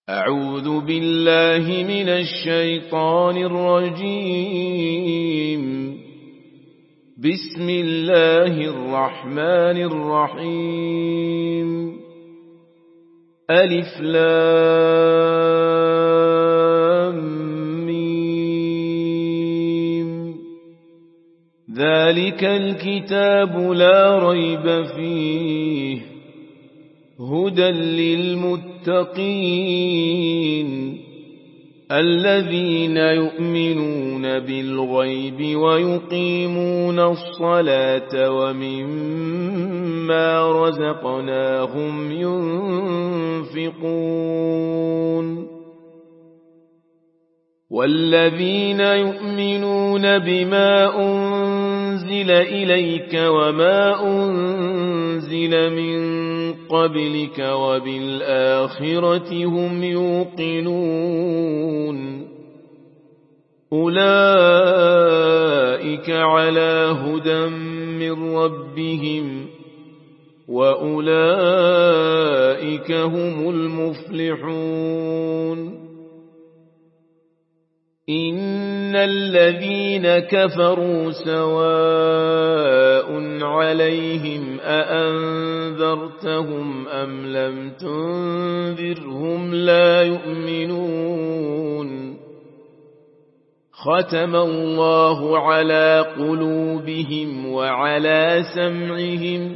أعوذ بالله من الشيطان الرجيم. بسم الله الرحمن الرحيم. ألف لام ميم. ذلك الكتاب لا ريب فيه هدى للمتقين الذين يؤمنون بالغيب ويقيمون الصلاة ومما رزقناهم ينفقون والذين يؤمنون بما أنزل إليك وما أنزل من قبلك وبالآخرة هم يوقنون أولئك على هدى من ربهم وأولئك هم المفلحون. إن الذين كفروا سواء عليهم أأنذرتهم أم لم تنذرهم لا يؤمنون. ختم الله على قلوبهم وعلى سمعهم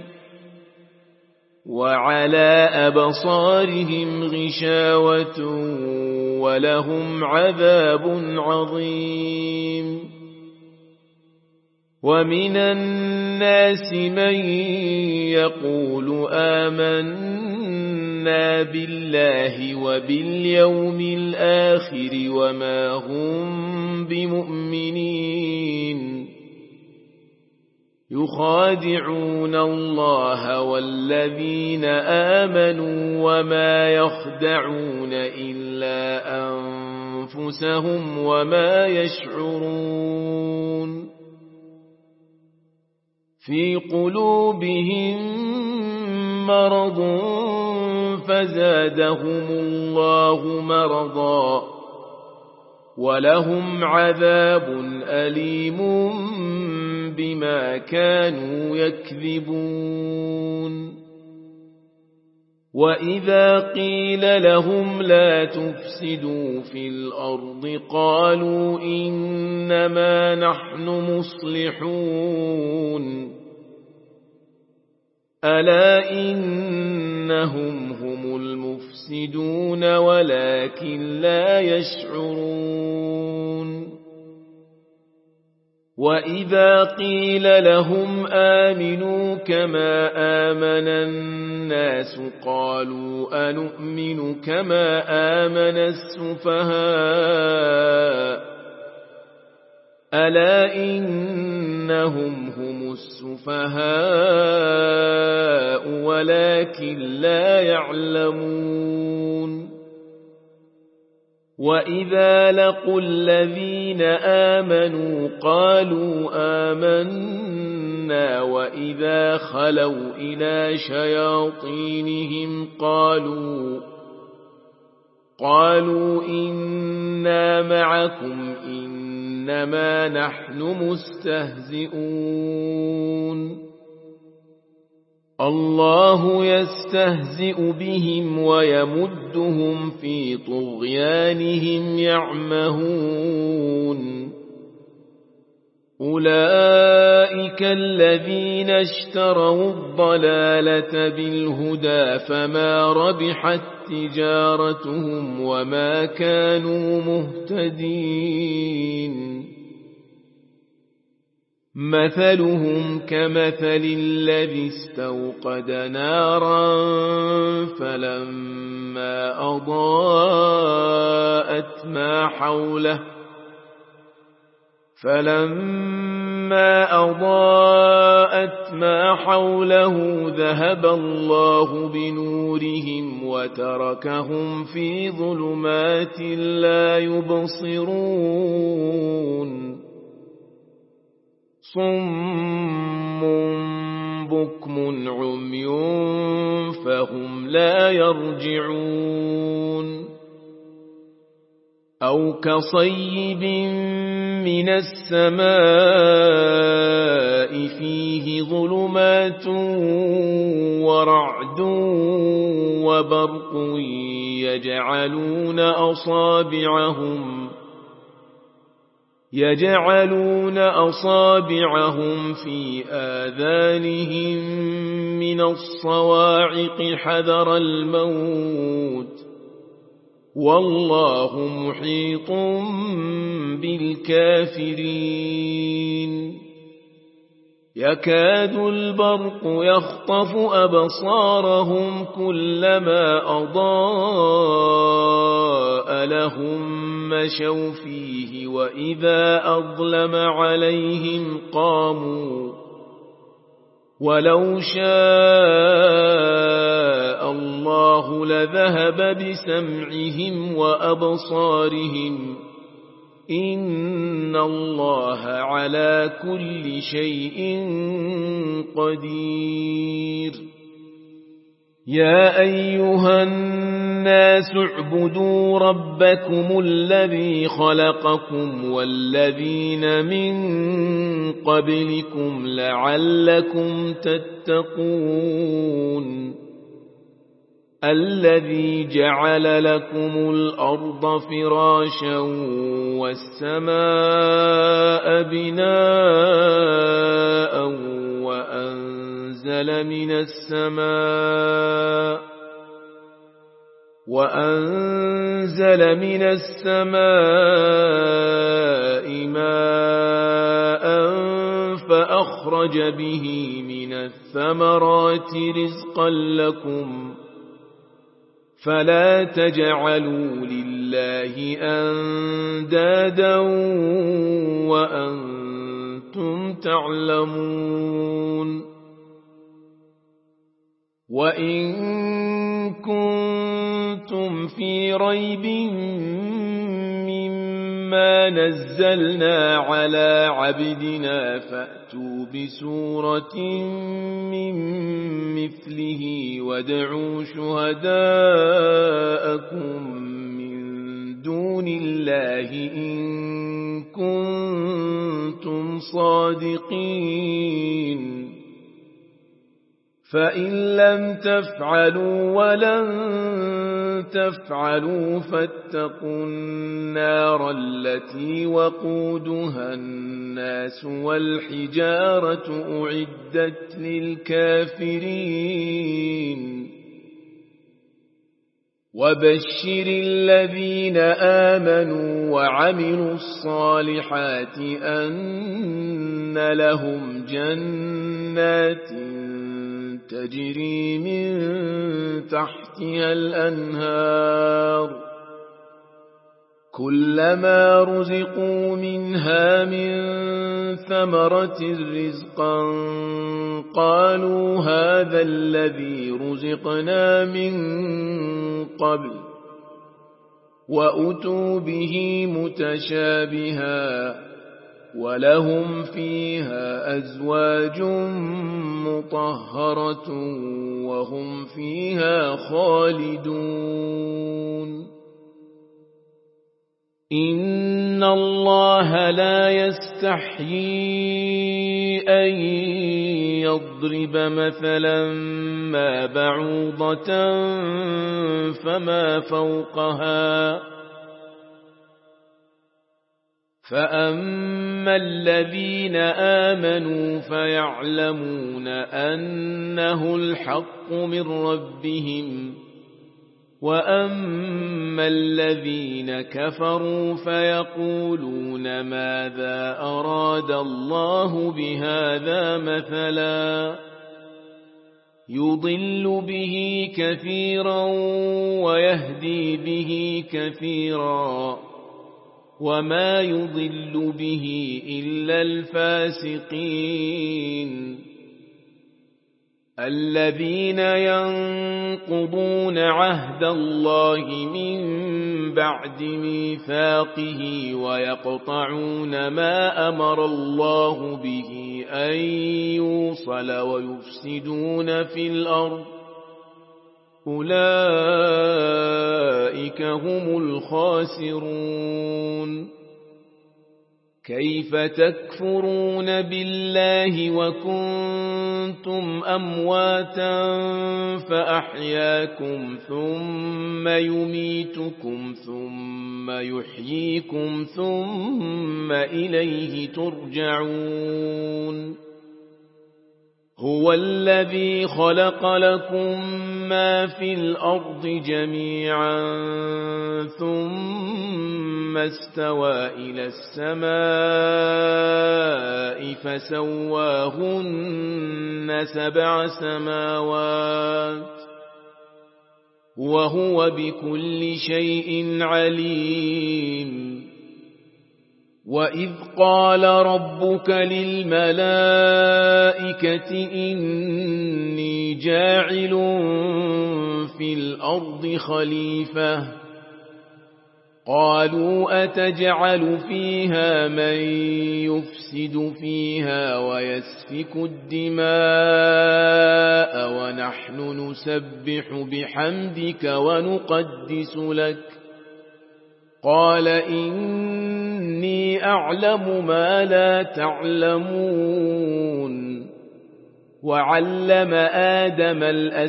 وعلى أبصارهم غشاوة ولهم عذاب عظيم. ومن الناس من يقول آمنا بالله وباليوم الآخر وما هم بمؤمنين يخادعون الله والذين آمنوا وما يخدعون إلا أنفسهم وما يشعرون. في قلوبهم مرض فزادهم الله مرضا ولهم عذاب أليم بما كانوا يكذبون. وإذا قيل لهم لا تفسدوا في الأرض قالوا إنما نحن مصلحون ألا إنهم هم المفسدون ولكن لا يشعرون. وإذا قيل لهم آمنوا كما آمن الناس قالوا أنؤمن كما آمن السفهاء ألا إنهم هم السفهاء ولكن لا يعلمون. وإذا لقوا الذين آمنوا قالوا آمنا وإذا خلوا إلى شياطينهم قالوا إنا معكم إنما نحن مستهزئون. الله يستهزئ بهم ويمدهم في طغيانهم يعمهون. أولئك الذين اشتروا الضلالة بالهدى فما ربحت تجارتهم وما كانوا مهتدين. مثلهم كمثل الذي استوقد نارا فلما أضاءت ما حوله ذهب الله بنورهم وتركهم في ظلمات لا يبصرون. صم بكم عمي فهم لا يرجعون أو كصيب من السماء فيه ظلمات ورعد وبرق يجعلون أصابعهم في آذانهم من الصواعق حذر الموت والله محيط بالكافرين يكاد البرق يخطف أبصارهم كلما أضاء لهم مشوا فيه وإذا أظلم عليهم قاموا ولو شاء الله لذهب بسمعهم وأبصارهم إن الله على كل شيء قدير يا أيها الناس اعبدوا ربكم الذي خلقكم والذين من قبلكم لعلكم تتقون الذي جعل لكم الأرض فراشا والسماء بناء وأنزل من السماء ماء فأخرج به من الثمرات رزقا لكم فلا تجعلوا لله أندادا وأنتم تعلمون وإن كنتم في ريب مما نزلنا على عبدنا فأتوا بسورة من مثله وادعوا شهداءكم من دون الله إن كنتم صادقين فإن لم تفعلوا ولن تفعلوا فاتقوا النار التي وقودها الناس والحجارة أعدت للكافرين وبشر الذين آمنوا وعملوا الصالحات أن لهم جنات تجري من تحتها الأنهار كلما رزقوا منها من ثمرة رزقا قالوا هذا الذي رزقنا من قبل وأتوا به متشابها ولهم فيها أزواج مطهرة وهم فيها خالدون إن الله لا يستحيي أن يضرب مثلا ما بعوضة فما فوقها فأما الذين آمنوا فيعلمون أنه الحق من ربهم وأما الذين كفروا فيقولون ماذا أراد الله بهذا مثلا يضل به كثيرا ويهدي به كثيرا وما يضل به إلا الفاسقين الذين ينقضون عهد الله من بعد ميثاقه ويقطعون ما أمر الله به أن يوصل ويفسدون في الأرض أولئك هم الخاسرون. كيف تكفرون بالله وكنتم أمواتا فأحياكم ثم يميتكم ثم يحييكم ثم إليه ترجعون. هو الذي خلق لكم ما في الأرض جميعا ثم استوى إلى السماء فسواهن 7 سماوات وهو بكل شيء عليم. وإذ قال ربك للملائكة إني جاعل في الأرض خليفة قالوا أتجعل فيها من يفسد فيها ويسفك الدماء ونحن نسبح بحمدك ونقدس لك قال إني أعلم ما لا تعلمون. وعلم آدم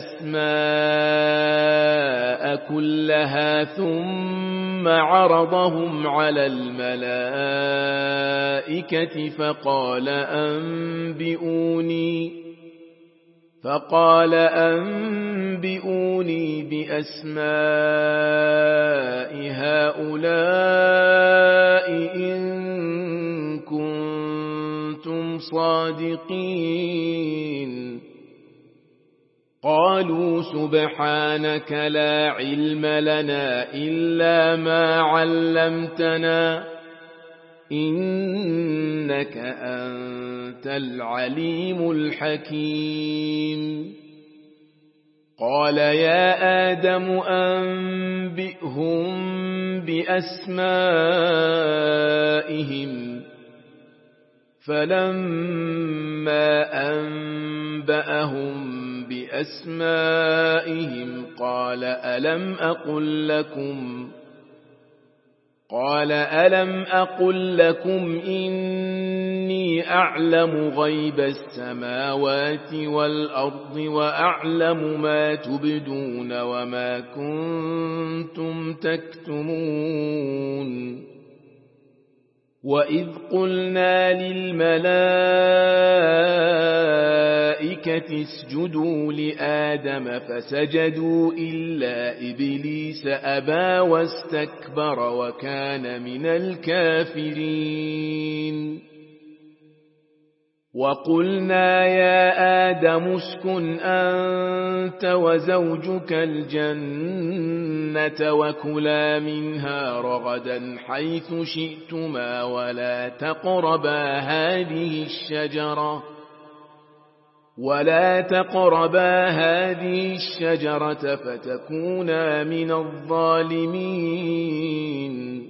الأسماء كلها ثم عرضهم على الملائكة فقال أنبئوني بأسماء هؤلاء إن كنتم صادقين. قالوا سبحانك لا علم لنا إلا ما علمتنا إنك أنت العليم الحكيم. قال يا آدم أنبئهم بأسمائهم فلما أنبأهم بأسمائهم قال ألم أقل لكم إني أعلم غيب السماوات والأرض وأعلم ما تبدون وما كنتم تكتمون. وإذ قلنا للملائكة اسجدوا لآدم فسجدوا إلا إبليس أبى واستكبر وكان من الكافرين. وقلنا يا آدم اسكن أنت وزوجك الجنة وكلا منها رغدا حيث شئتما ولا تقربا هذه الشجرة فتكونا من الظالمين.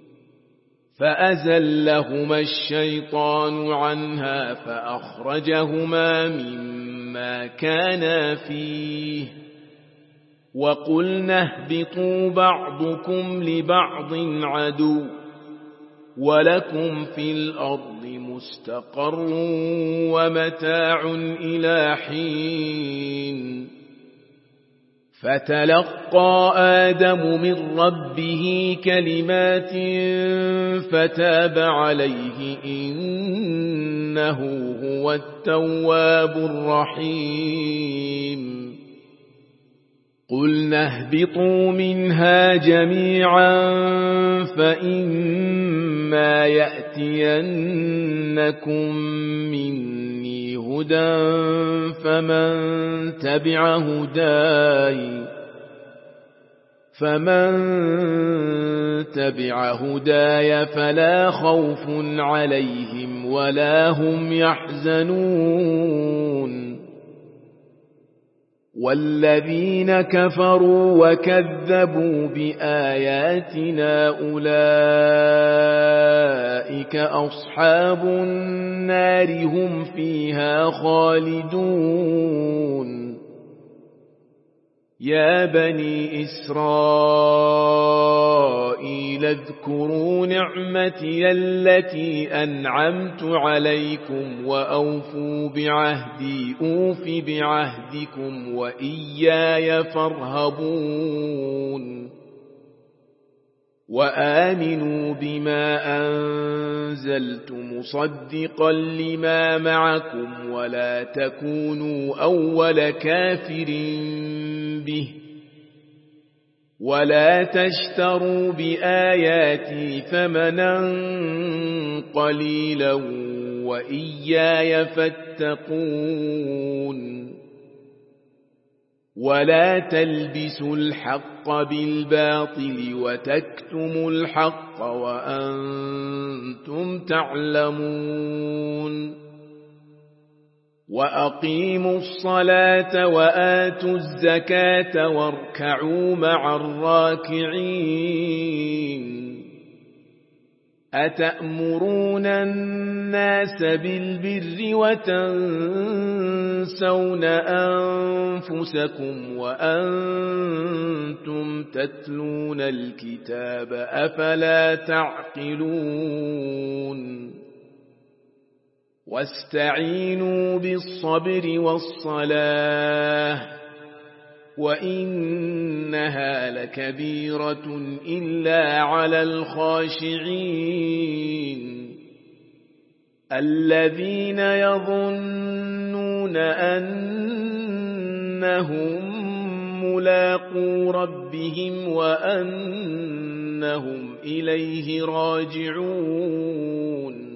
فأزلهما الشيطان عنها فأخرجهما مما كانا فيه وقلنا اهبطوا بعضكم لبعض عدو ولكم في الأرض مستقر ومتاع إلى حين. فتلقى آدم من ربه كلمات فتاب عليه إنه هو التواب الرحيم. قلنا اهبطوا منها جميعا فإما يأتينكم مني هدى فمن تبع هداي فلا خوف عليهم ولا هم يحزنون. والذين كفروا وكذبوا بآياتنا أولئك أصحاب النار هم فيها خالدون. يا بني إسرائيل اذكروا نعمتي التي أنعمت عليكم وأوفوا بعهدي أوف بعهدكم وإياي فارهبون وآمنوا بما أنزلت مصدقا لما معكم ولا تكونوا أول كافر به ولا تشتروا بآياتي ثمنا قليلا وإياي فاتقون ولا تلبسوا الحق بالباطل وتكتموا الحق وأنتم تعلمون وأقيموا الصلاة وآتوا الزكاة واركعوا مع الراكعين أتأمرون الناس بالبر وتنسون أنفسكم وأنتم تتلون الكتاب أفلا تعقلون واستعينوا بالصبر والصلاة وإنها لكبيرة إلا على الخاشعين الذين يظنون أنهم ملاقو ربهم وأنهم إليه راجعون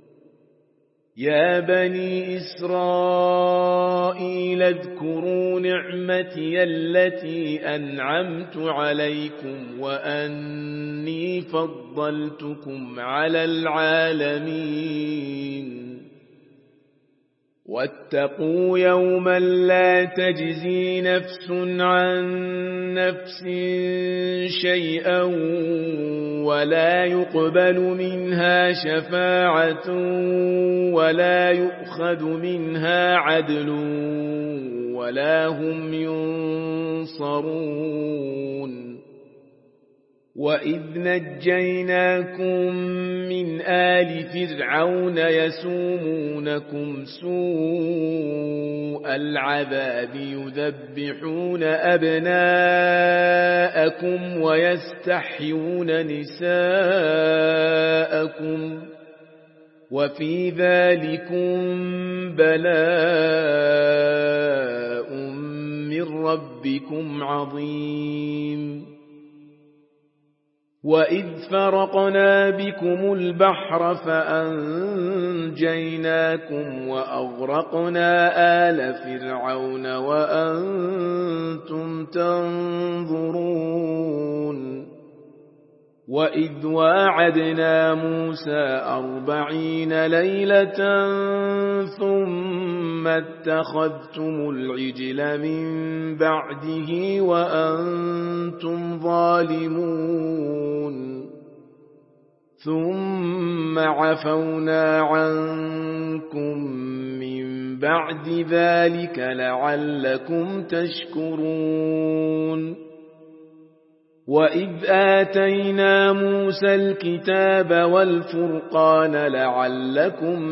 يا بني إسرائيل اذكروا نعمتي التي أنعمت عليكم وأني فضلتكم على العالمين واتقوا يوما لا تجزي نفس عن نفس شيئا ولا يقبل منها شفاعة ولا يؤخذ منها عدل ولا هم ينصرون وإذ نجيناكم من آل فرعون يسومونكم سوء العذاب يذبحون أبناءكم ويستحيون نساءكم وفي ذلكم بلاء من ربكم عظيم وإذ فرقنا بكم البحر فأنجيناكم وأغرقنا آل فرعون وأنتم تنظرون وإذ واعدنا موسى 40 ليلة ثم اتخذتم العجل من بعده وأنتم ظالمون ثم عفونا عنكم من بعد ذلك لعلكم تشكرون وإذ آتينا موسى الكتاب والفرقان لعلكم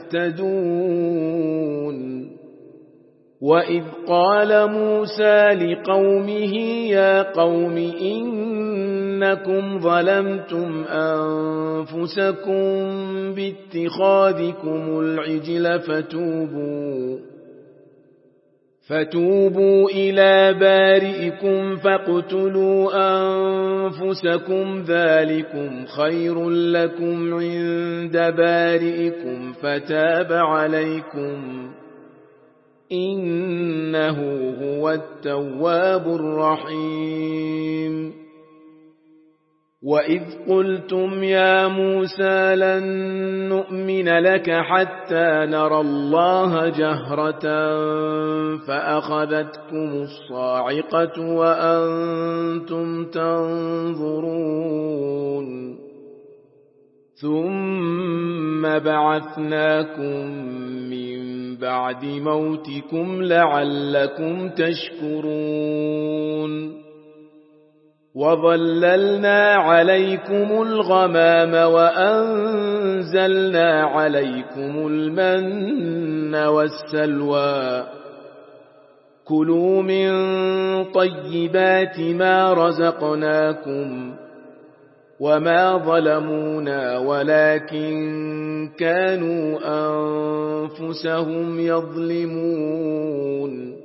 تهتدون وإذ قال موسى لقومه يا قوم إنكم ظلمتم أنفسكم باتخاذكم العجل فتوبوا إلى بارئكم فاقتلوا أنفسكم ذلكم خير لكم عند بارئكم فتاب عليكم إنه هو التواب الرحيم وإذ قلتم يا موسى لن نؤمن لك حتى نرى الله جهرة فأخذتكم الصاعقة وأنتم تنظرون ثم بعثناكم من بعد موتكم لعلكم تشكرون وظللنا عليكم الغمام وأنزلنا عليكم المن والسلوى كلوا من طيبات ما رزقناكم وما ظلمونا ولكن كانوا أنفسهم يظلمون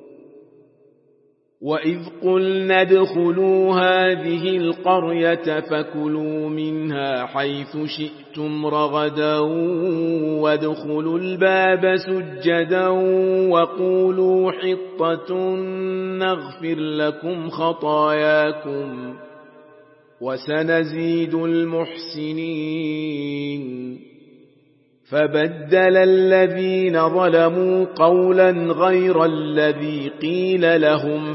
وإذ قلنا ادخلوا هذه القرية فكلوا منها حيث شئتم رغدا وادخلوا الباب سجدا وقولوا حطة نغفر لكم خطاياكم وسنزيد المحسنين فبدل الذين ظلموا قولا غير الذي قيل لهم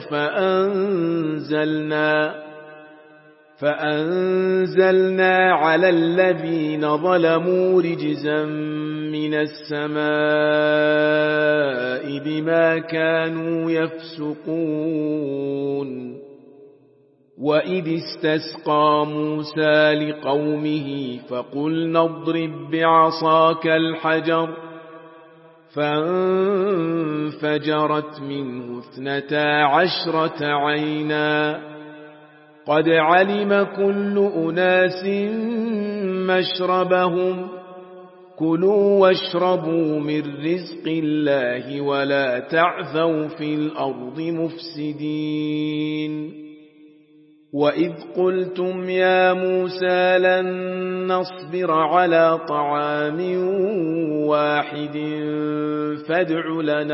فأنزلنا على الذين ظلموا رجزا من السماء بما كانوا يفسقون وإذ استسقى موسى لقومه فقلنا اضرب بعصاك الحجر فانفجرت منه 12 عينا قد علم كل أناس مشربهم كلوا واشربوا من رزق الله ولا تعثوا في الأرض مفسدين وإذ قلتم يا موسى لن نصبر على طعام واحد فادع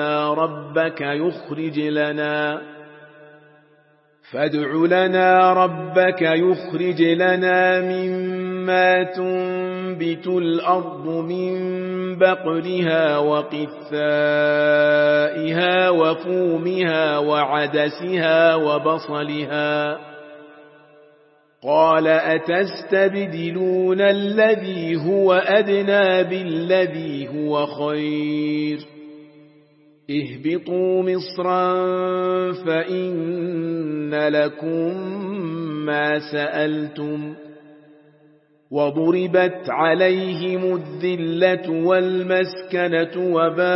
لنا ربك يخرج لنا مما تنبت الأرض من بقلها وقثائها وفومها وعدسها وبصلها قال أتستبدلون الذي هو أدنى بالذي هو خير اهبطوا مصرا فإن لكم ما سألتم وضربت عليهم الذلة والمسكنة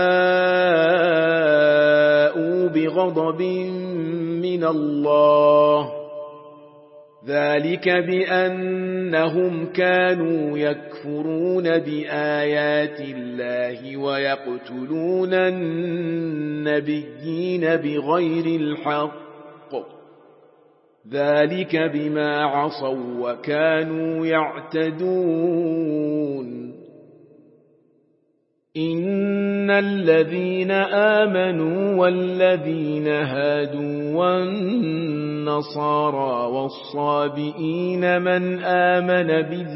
وباءوا بغضب من الله ذلك بأنهم كانوا يكفرون بآيات الله ويقتلون النبيين بغير الحق ذلك بما عصوا وكانوا يعتدون إن الذين آمنوا والذين هادوا والنصارى والصابئين من آمن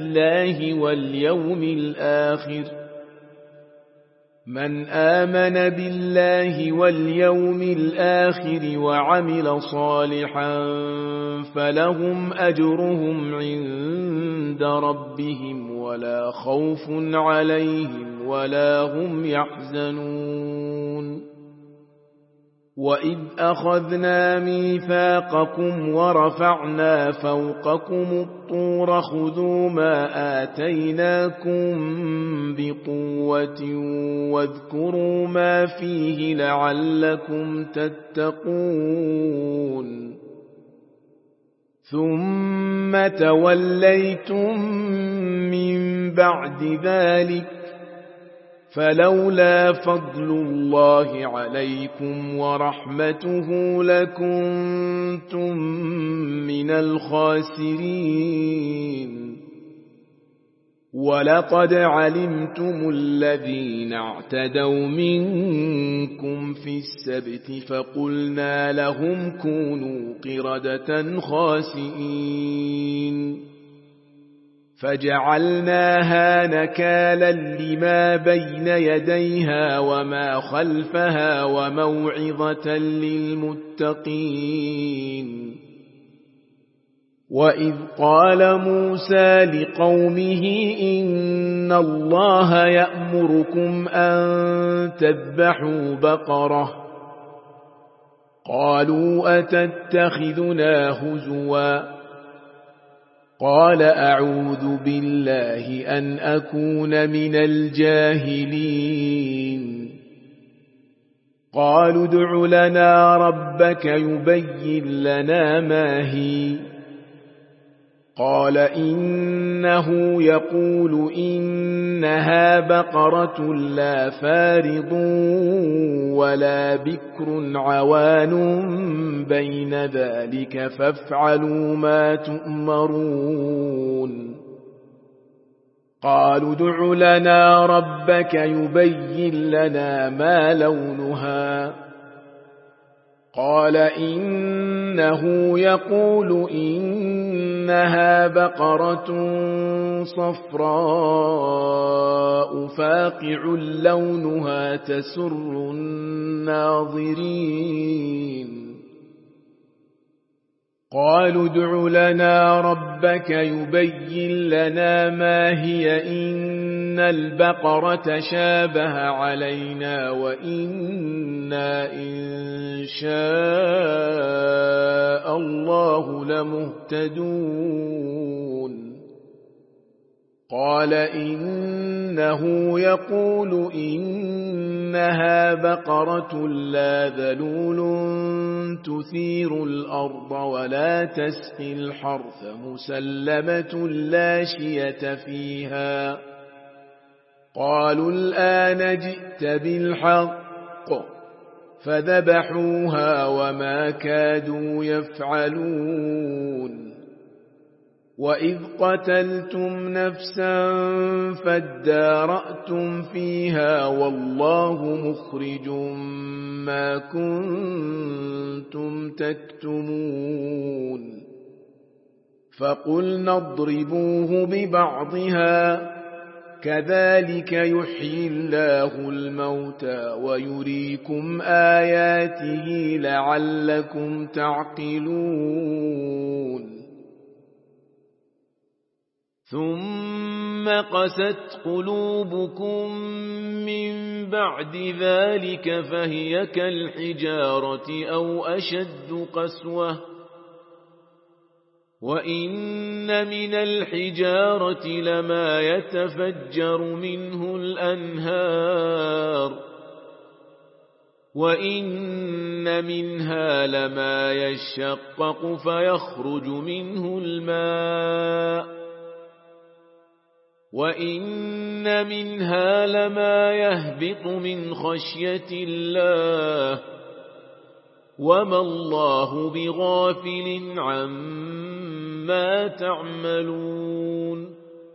بالله واليوم الآخر وعمل صالحا فلهم أجرهم عند ربهم ولا خوف عليهم ولا هم يحزنون وإذ أخذنا ميثاقكم ورفعنا فوقكم الطور خذوا ما آتيناكم بقوة واذكروا ما فيه لعلكم تتقون ثم توليتم من بعد ذلك فلولا فضل الله عليكم ورحمته لكنتم من الخاسرين ولقد علمتم الذين اعتدوا منكم في السبت فقلنا لهم كونوا قردة خاسئين فجعلناها نكالا لما بين يديها وما خلفها وموعظة للمتقين وإذ قال موسى لقومه إن الله يأمركم أن تذبحوا بقرة قالوا أتتخذنا هزوا قال أعوذ بالله أن أكون من الجاهلين قالوا ادع لنا ربك يبين لنا ما هي قال إنه يقول إنها بقرة لا فارض ولا بكر عوان بين ذلك فافعلوا ما تؤمرون قالوا ادع لنا ربك يبين لنا ما لونها قال إنه يقول إنها بقرة صفراء فاقع لونها تسر الناظرين قالوا ادع لنا ربك يبين لنا ما هي إن البقرة شابه علينا وإنا إن شاء الله لمهتدون قال إنه يقول إنها بقرة لا ذلول تثير الأرض ولا تسقي الحرث مسلمة لا شية فيها قالوا الآن جئت بالحق فذبحوها وما كادوا يفعلون وإذ قتلتم نفسا فادارأتم فيها والله مخرج ما كنتم تكتمون فقلنا اضربوه ببعضها كذلك يحيي الله الموتى ويريكم آياته لعلكم تعقلون ثم قست قلوبكم من بعد ذلك فهي كالحجارة أو أشد قسوة وإن من الحجارة لما يتفجر منه الأنهار وإن منها لما يشقق فيخرج منه الماء وإن منها لما يهبط من خشية الله وما الله بغافل عما تعملون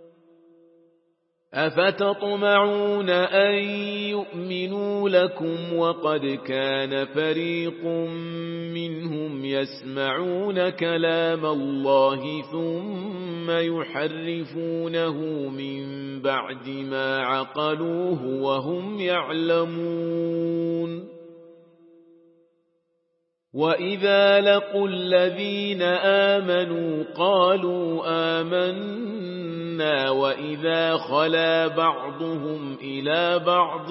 أفتطمعون أن يؤمنوا لكم وقد كان فريق منهم يسمعون كلام الله ثم يحرفونه من بعد ما عقلوه وهم يعلمون وإذا لقوا الذين آمنوا قالوا آمنا وإذا خلا بعضهم إلى بعض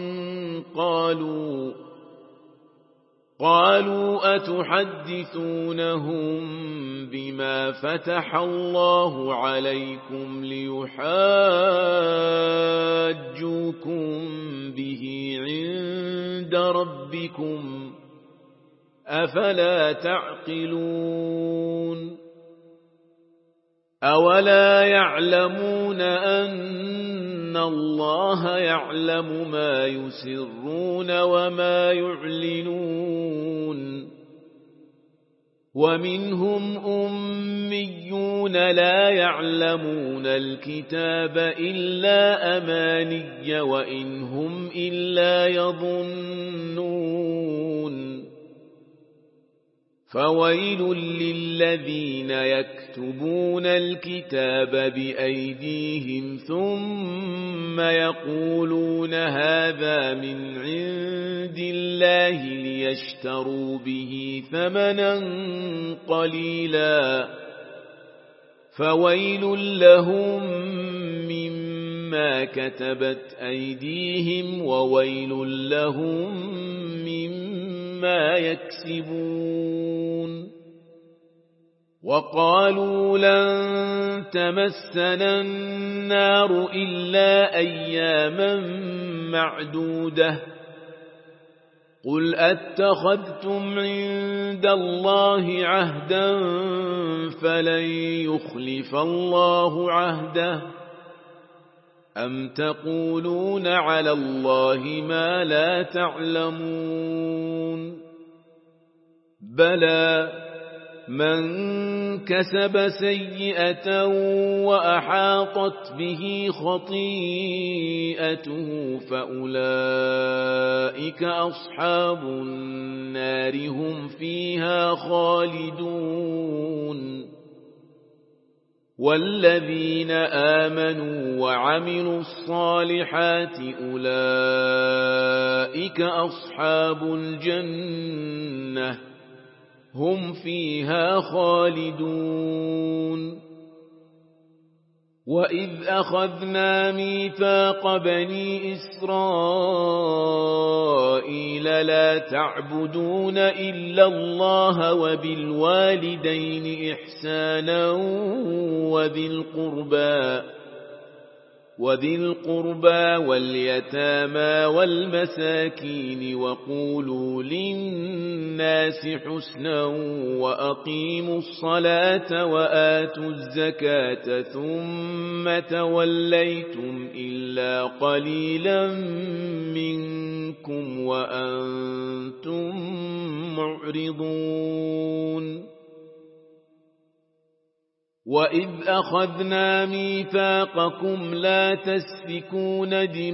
قالوا أتحدثونهم بما فتح الله عليكم ليحاجوكم به عند ربكم أفلا تعقلون أولا يعلمون أن الله يعلم ما يسرون وما يعلنون ومنهم أميون لا يعلمون الكتاب إلا أماني وإن هم إلا يظنون فويل للذين يكتبون الكتاب بأيديهم ثم يقولون هذا من عند الله ليشتروا به ثمنا قليلا فويل لهم مما كتبت أيديهم وويل لهم مما يكسبون وقالوا لن تمسنا النار إلا أياما معدودة قل أتخذتم عند الله عهدا فلن يخلف الله عهده أم تقولون على الله ما لا تعلمون بلى من كسب سيئة وأحاطت به خطيئته فأولئك أصحاب النار هم فيها خالدون والذين آمنوا وعملوا الصالحات أولئك أصحاب الجنة هم فيها خالدون وإذ أخذنا ميثاق بني إسرائيل لا تعبدون إلا الله وبالوالدين إحسانا وذي القربى واليتامى والمساكين وقولوا للناس حسنا وأقيموا الصلاة وآتوا الزكاة ثم توليتم إلا قليلا منكم وأنتم معرضون وإذ أخذنا ميثاقكم لا تسفكون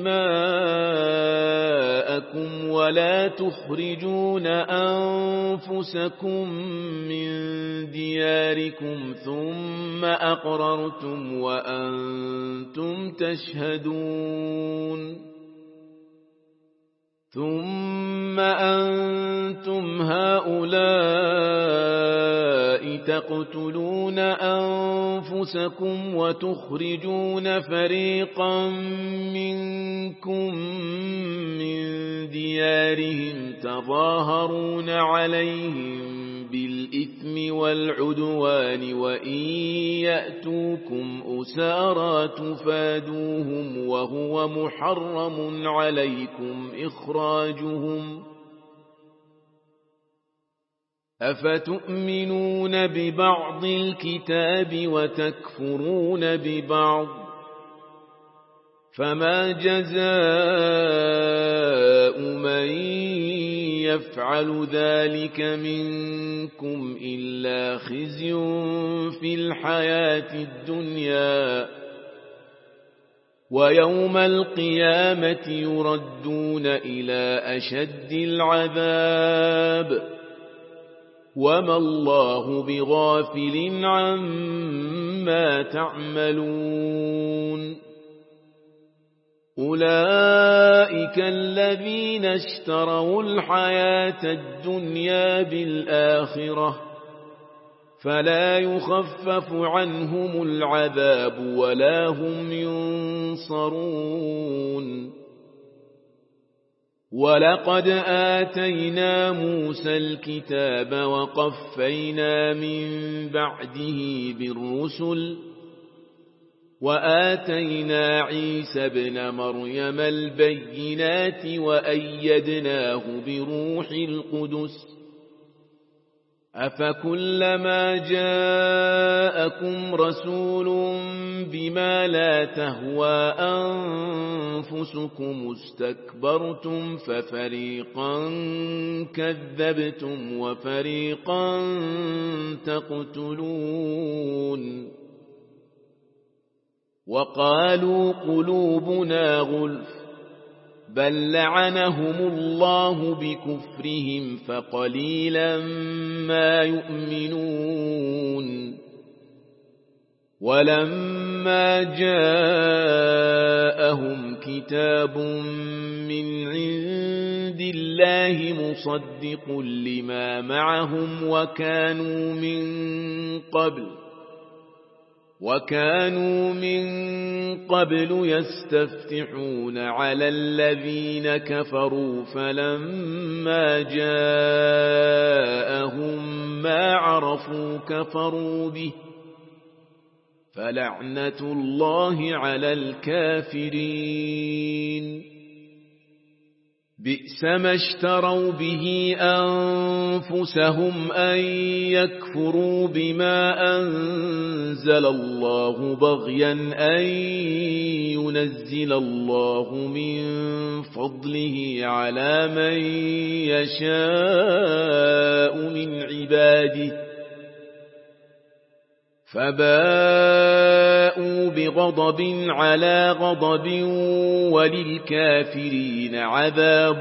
دماءكم ولا تخرجون أنفسكم من دياركم ثم أقررتم وأنتم تشهدون ثم أنتم هؤلاء تقتلون أنفسكم وتخرجون فريقا منكم من ديارهم تظاهرون عليهم بالإثم والعدوان وإن يأتوكم أسارى تفادوهم وهو محرم عليكم إخراجهم أفتؤمنون ببعض الكتاب وتكفرون ببعض فما جزاء من يفعل ذلك منكم إلا خزي في الحياة الدنيا ويوم القيامة يردون إلى أشد العذاب وما الله بغافل عما تعملون أولئك الذين اشتروا الحياة الدنيا بالآخرة فلا يخفف عنهم العذاب ولا هم ينصرون ولقد آتينا موسى الكتاب وقفينا من بعده بالرسل وآتينا عيسى ابن مريم البينات وأيدناه بروح القدس أفكلما جاءكم رسول بما لا تهوى أنفسكم استكبرتم ففريقا كذبتم وفريقا تقتلون وقالوا قلوبنا غلف بل لعنهم الله بكفرهم فقليلا ما يؤمنون ولما جاءهم كتاب من عند الله مصدق لما معهم وكانوا من قبل يستفتحون على الذين كفروا فلما جاءهم ما عرفوا كفروا به فلعنة الله على الكافرين بئس ما اشتروا به أنفسهم أن يكفروا بما أنزل الله بغيا أن ينزل الله من فضله على من يشاء من عباده فباءوا بغضب على غضب وللكافرين عذاب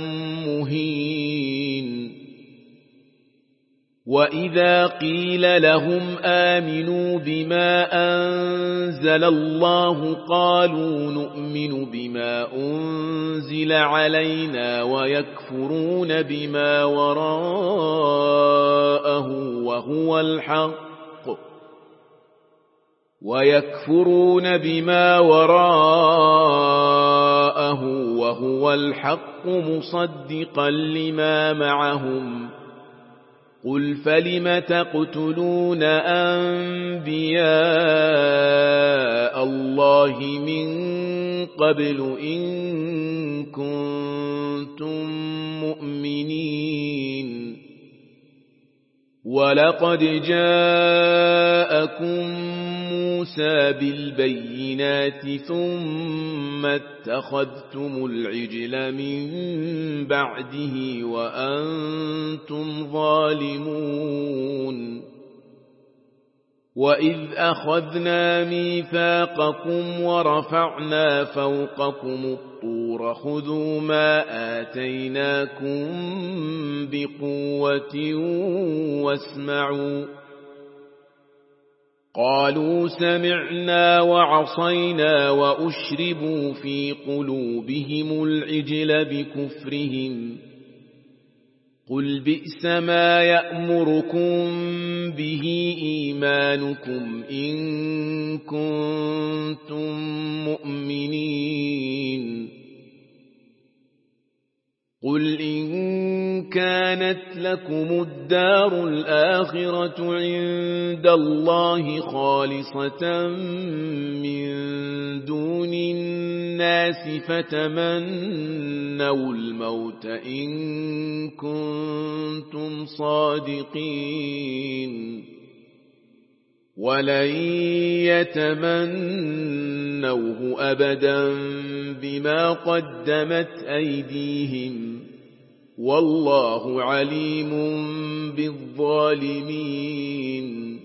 مهين وإذا قيل لهم آمنوا بما أنزل الله قالوا نؤمن بما أنزل علينا ويكفرون بما وراءه وهو الحق مصدقا لما معهم قل فلم تقتلون أنبياء الله من قبل إن كنتم مؤمنين ولقد جاءكم موسى بالبينات ثم اتخذتم العجل من بعده وأنتم ظالمون وإذ أخذنا ميثاقكم ورفعنا فوقكم الطور خذوا ما آتيناكم بقوة واسمعوا قالوا سمعنا وعصينا وأشربوا في قلوبهم العجل بكفرهم قل بئس ما يأمركم به إيمانكم إن كنتم مؤمنين قل إن كانت لكم الدار الآخرة عند الله خالصة من دون الناس فتمنوا الموت إن كنتم صادقين ولن يتمنوه أبدا بما قدمت أيديهم والله عليم بالظالمين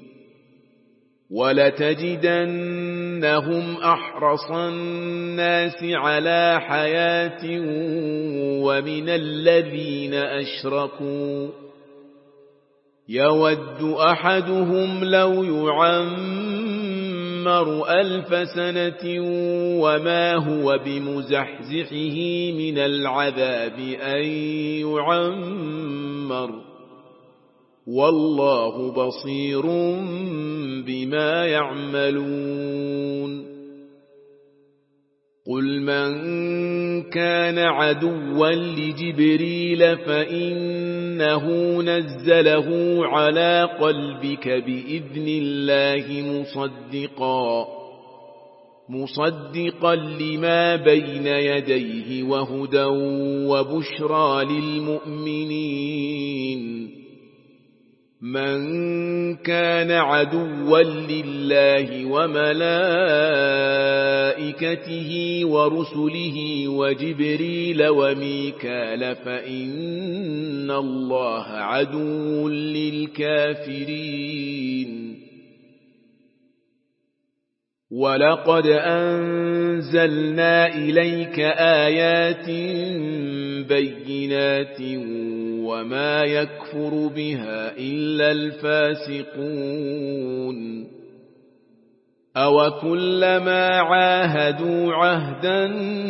ولتجدنهم أحرص الناس على حياة ومن الذين أشركوا يود أحدهم لو يعمر 1000 سنة وما هو بمزحزحه من العذاب أن يعمر والله بصير بما يعملون قل من كان عدوا لجبريل فإنه نزله على قلبك بإذن الله مصدقا لما بين يديه وهدى وبشرى للمؤمنين من كان عدوا لله وملائكته ورسله وجبريل وميكال فإن الله عدو للكافرين ولقد أنزلنا إليك آيات بينات وما يكفر بها إلا الفاسقون أوكلما عاهدوا عهدا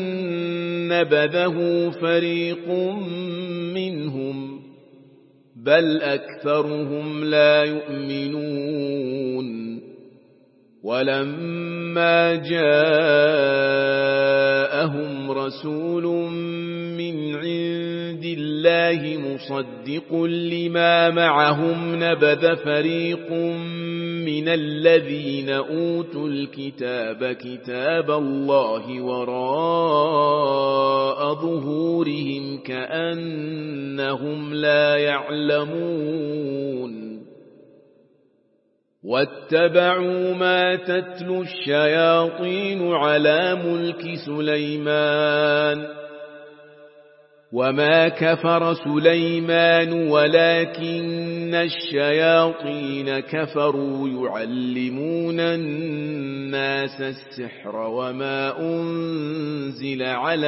نبذه فريق منهم بل أكثرهم لا يؤمنون ولما جاءهم رسول من عند الله مصدق لما معهم نبذ فريق من الذين أوتوا الكتاب كتاب الله وراء ظهورهم كأنهم لا يعلمون واتبعوا ما تتلو الشياطين على ملك سليمان وما كفر سليمان ولكن الشياطين كفروا يعلمون الناس السحر وما أنزل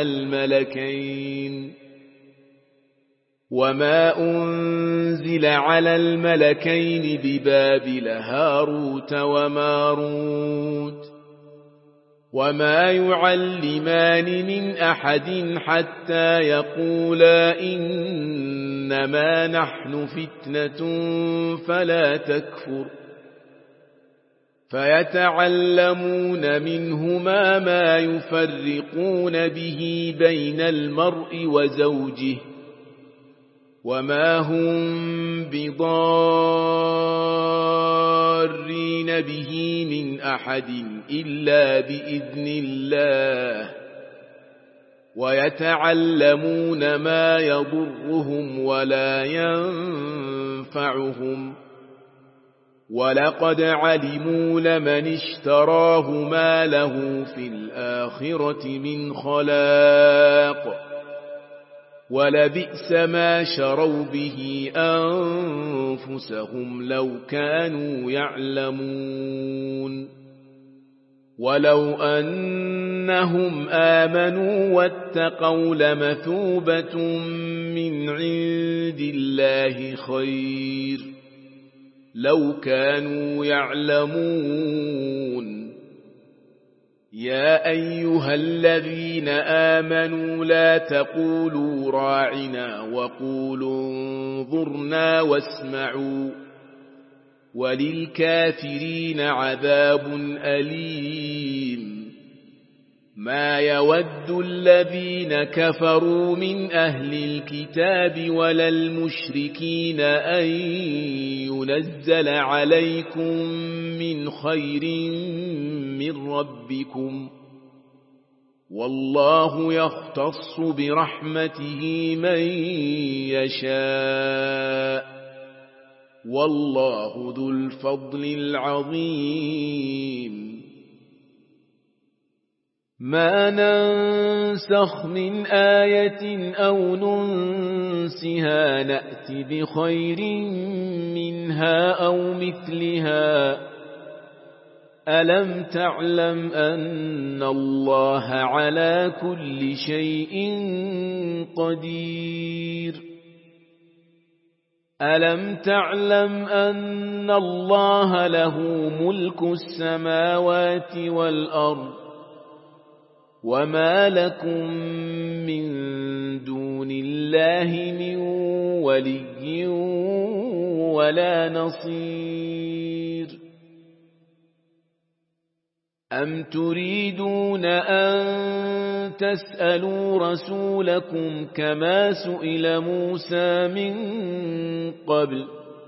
على الملكين ببابل هاروت وماروت وما يعلمان من أحد حتى يقولا إنما نحن فتنة فلا تكفر فيتعلمون منهما ما يفرقون به بين المرء وزوجه وما هم بضارين به من أحد إلا بإذن الله ويتعلمون ما يضرهم ولا ينفعهم ولقد علموا لمن اشتراه ما له في الآخرة من خلاق ولبئس ما شروا به أنفسهم لو كانوا يعلمون ولو أنهم آمنوا واتقوا لمثوبة من عند الله خير لو كانوا يعلمون يا أيها الذين آمنوا لا تقولوا راعنا وقولوا انظرنا واسمعوا وللكافرين عذاب أليم ما يود الذين كفروا من أهل الكتاب ولا المشركين أن ينزل عليكم من خير من ربكم والله يختص برحمته من يشاء والله ذو الفضل العظيم ما ننسخ من آية أو ننسها نأت بخير منها أو مثلها ألم تعلم أن الله على كل شيء قدير ألم تعلم أن الله له ملك السماوات والأرض وما لكم من دون الله من ولي ولا نصير أم تريدون أن تسألوا رسولكم كما سئل موسى من قبل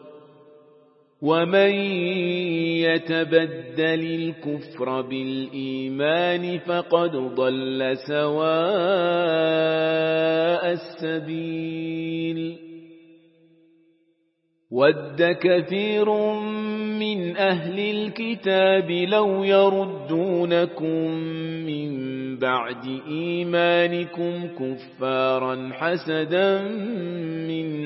ومن يتبدل الكفر بالإيمان فقد ضل سواء السبيل ود كثير من أهل الكتاب لو يردونكم من بعد إيمانكم كفارا حسدا من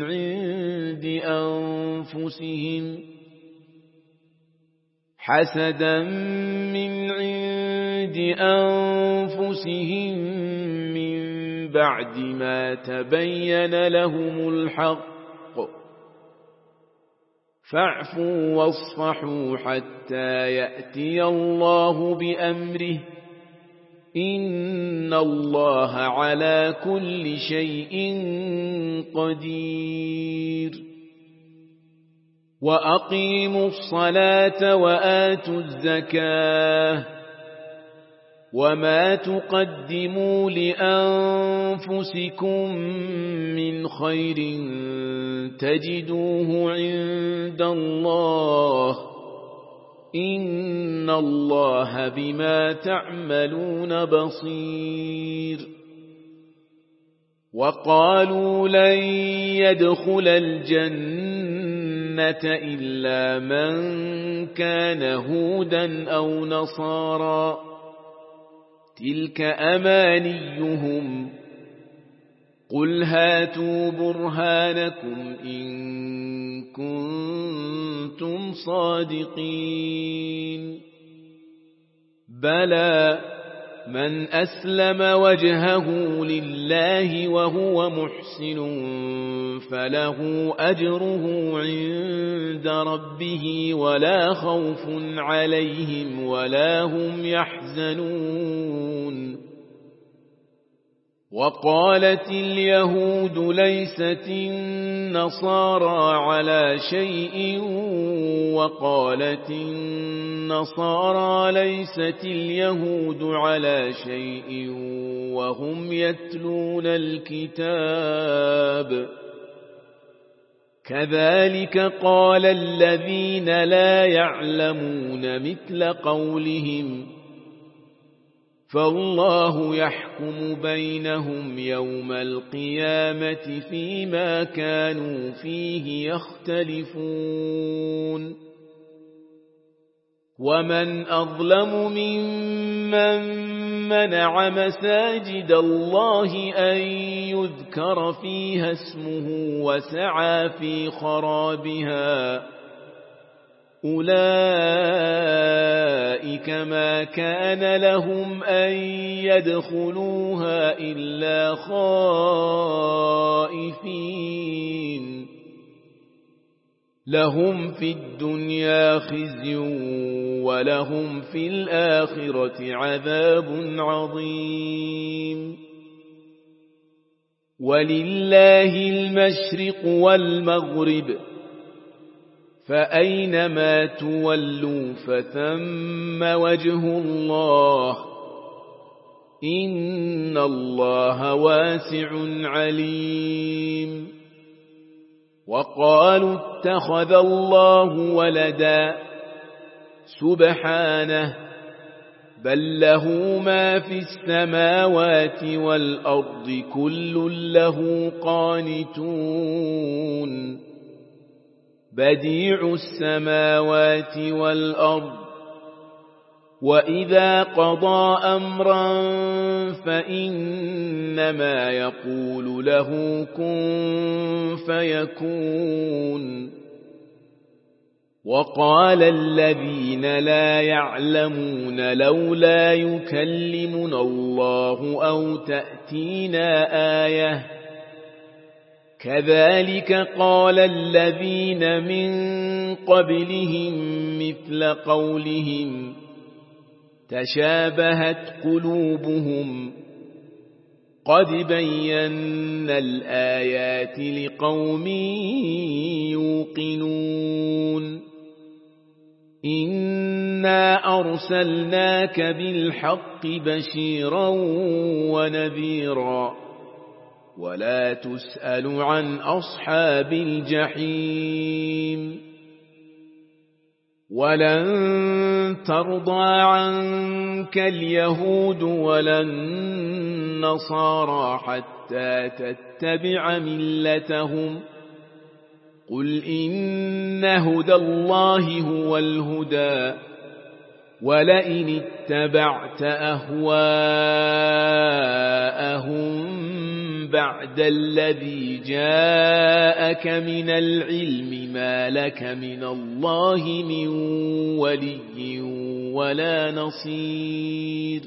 عند أنفسهم من بعد ما تبين لهم الحق فاعفوا واصفحوا حتى يأتي الله بأمره إن الله على كل شيء قدير وأقيموا الصلاة وآتوا الزكاة وما تقدموا لأنفسكم من خير تجدوه عند الله إن الله بما تعملون بصير وقالوا لن يدخل الجنة إلا من كان هودا أو نصارى تلك أمانيهم قل هاتوا برهانكم إن كنتم صادقين بلى من أسلم وجهه لله وهو محسن فله أجره عند ربه ولا خوف عليهم ولا هم يحزنون وقالت اليهود ليست النصارى على شيء وقالت النصارى ليست اليهود على شيء وهم يتلون الكتاب كذلك قال الذين لا يعلمون مثل قولهم فالله يحكم بينهم يوم القيامة فيما كانوا فيه يختلفون ومن أظلم ممن منع مساجد الله أن يذكر فيها اسمه وسعى في خرابها أولئك ما كان لهم أن يدخلوها إلا خائفين لهم في الدنيا خزي ولهم في الآخرة عذاب عظيم ولله المشرق والمغرب فأينما تولوا فثم وجه الله إن الله واسع عليم وقالوا اتخذ الله ولدا سبحانه بل له ما في السماوات والأرض كل له قانتون بديع السماوات والأرض وإذا قضى أمرا فإنما يقول له كن فيكون وقال الذين لا يعلمون لولا يكلمنا الله أو تأتينا آية كذلك قال الذين من قبلهم مثل قولهم تشابهت قلوبهم قد بينا الآيات لقوم يوقنون إنا أرسلناك بالحق بشيرا ونذيرا ولا تسأل عن أصحاب الجحيم ولن ترضى عنك اليهود ولا النصارى حتى تتبع ملتهم قل إن هدى الله هو الهدى ولئن اتبعت أهواءهم بعد الذي جاءك من العلم ما لك من الله من ولي ولا نصير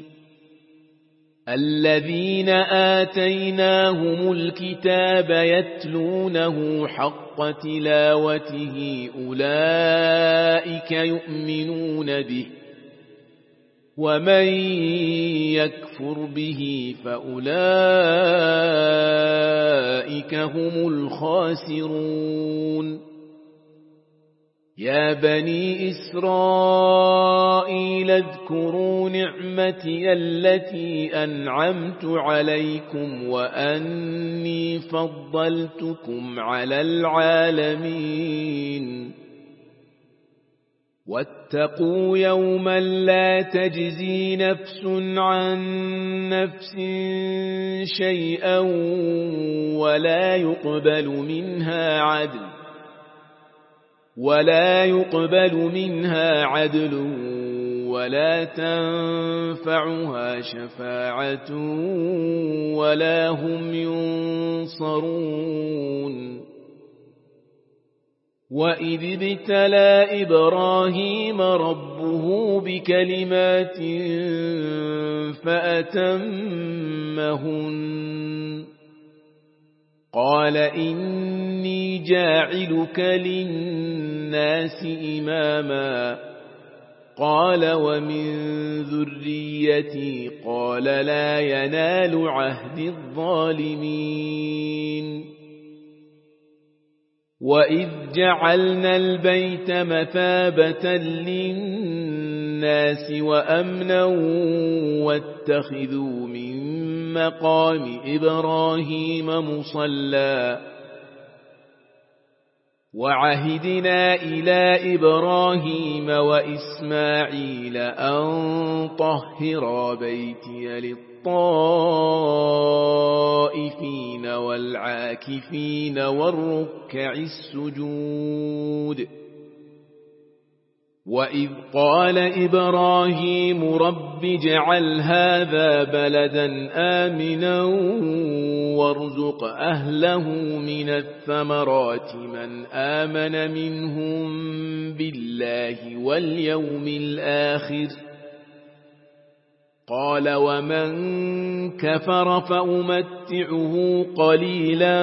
الذين آتيناهم الكتاب يتلونه حق تلاوته أولئك يؤمنون به ومن يكفر به فأولئك هم الخاسرون يا بني إسرائيل اذكروا نعمتي التي أنعمت عليكم وأني فضلتكم على العالمين واتقوا يوما لا تجزي نفس عن نفس شيئا ولا يقبل منها عدل ولا تنفعها شفاعة ولا هم ينصرون وإذ ابتلى إبراهيم ربه بكلمات فأتمهن قال إني جاعلك للناس إماما قال ومن ذريتي قال لا ينال عهد الظالمين وإذ جعلنا البيت مثابة للناس وأمنا واتخذوا من مقام إبراهيم مصلى وعهدنا إلى إبراهيم وإسماعيل أن طهرا بيتي للطائفين والعاكفين والركع السجود وإذ قال إبراهيم رب اجعل هذا بلدا آمنا وارزق أهله من الثمرات من آمن منهم بالله واليوم الآخر قال ومن كفر فأمتعه قليلا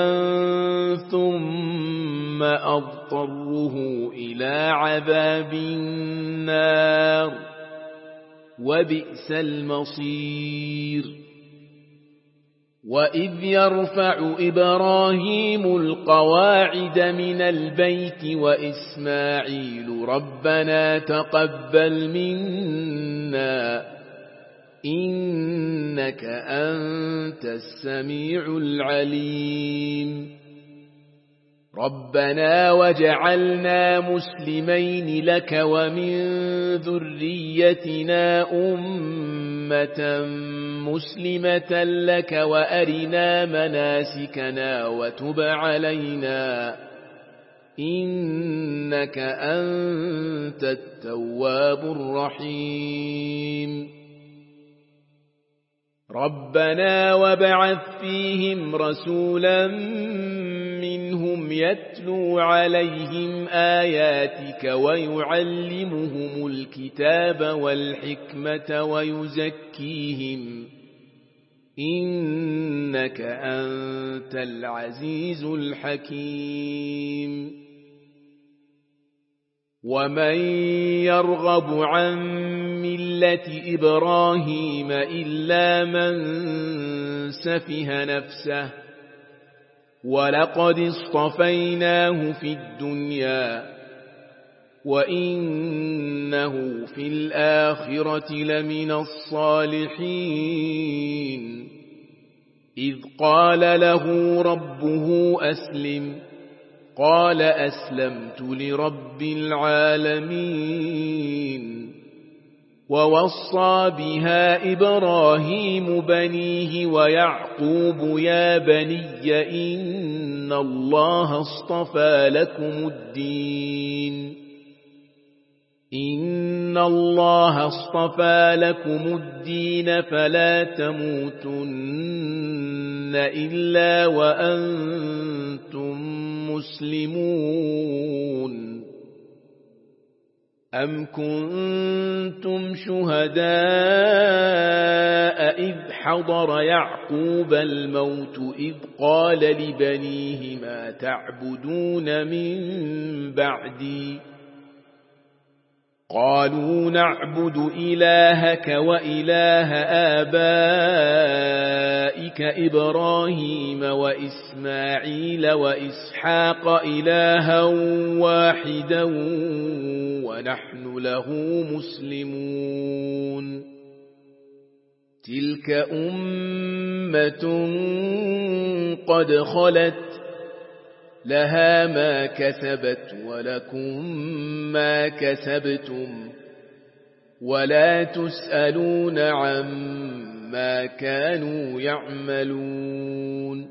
ثم أضطره إلى عذاب النار وبئس المصير وإذ يرفع إبراهيم القواعد من البيت وإسماعيل ربنا تقبل منا إنك أنت السميع العليم ربنا وجعلنا مسلمين لك ومن ذريتنا أمة مسلمة لك وأرنا مناسكنا وتب علينا إنك أنت التواب الرحيم ربنا وابعث فيهم رسولا منهم يتلو عليهم آياتك ويعلمهم الكتاب والحكمة ويزكيهم إنك أنت العزيز الحكيم ومن يرغب عن ملة إبراهيم إلا من سفه نفسه ولقد اصطفيناه في الدنيا وإنه في الآخرة لمن الصالحين إذ قال له ربه أسلم قال أسلمت لرب العالمين ووصى بها إبراهيم بنيه ويعقوب يا بني إن الله اصطفى لكم الدين فلا تموتن إلا وأنتم مسلمون أم كنتم شهداء إذ حضر يعقوب الموت إذ قال لبنيه ما تعبدون من بعدي قالوا نعبد إلهك وإله آبائك إبراهيم وإسماعيل وإسحاق إلها واحدا ونحن له مسلمون تلك أمة قد خلت لها ما كسبت ولكم ما كسبتم ولا تسألون عما كانوا يعملون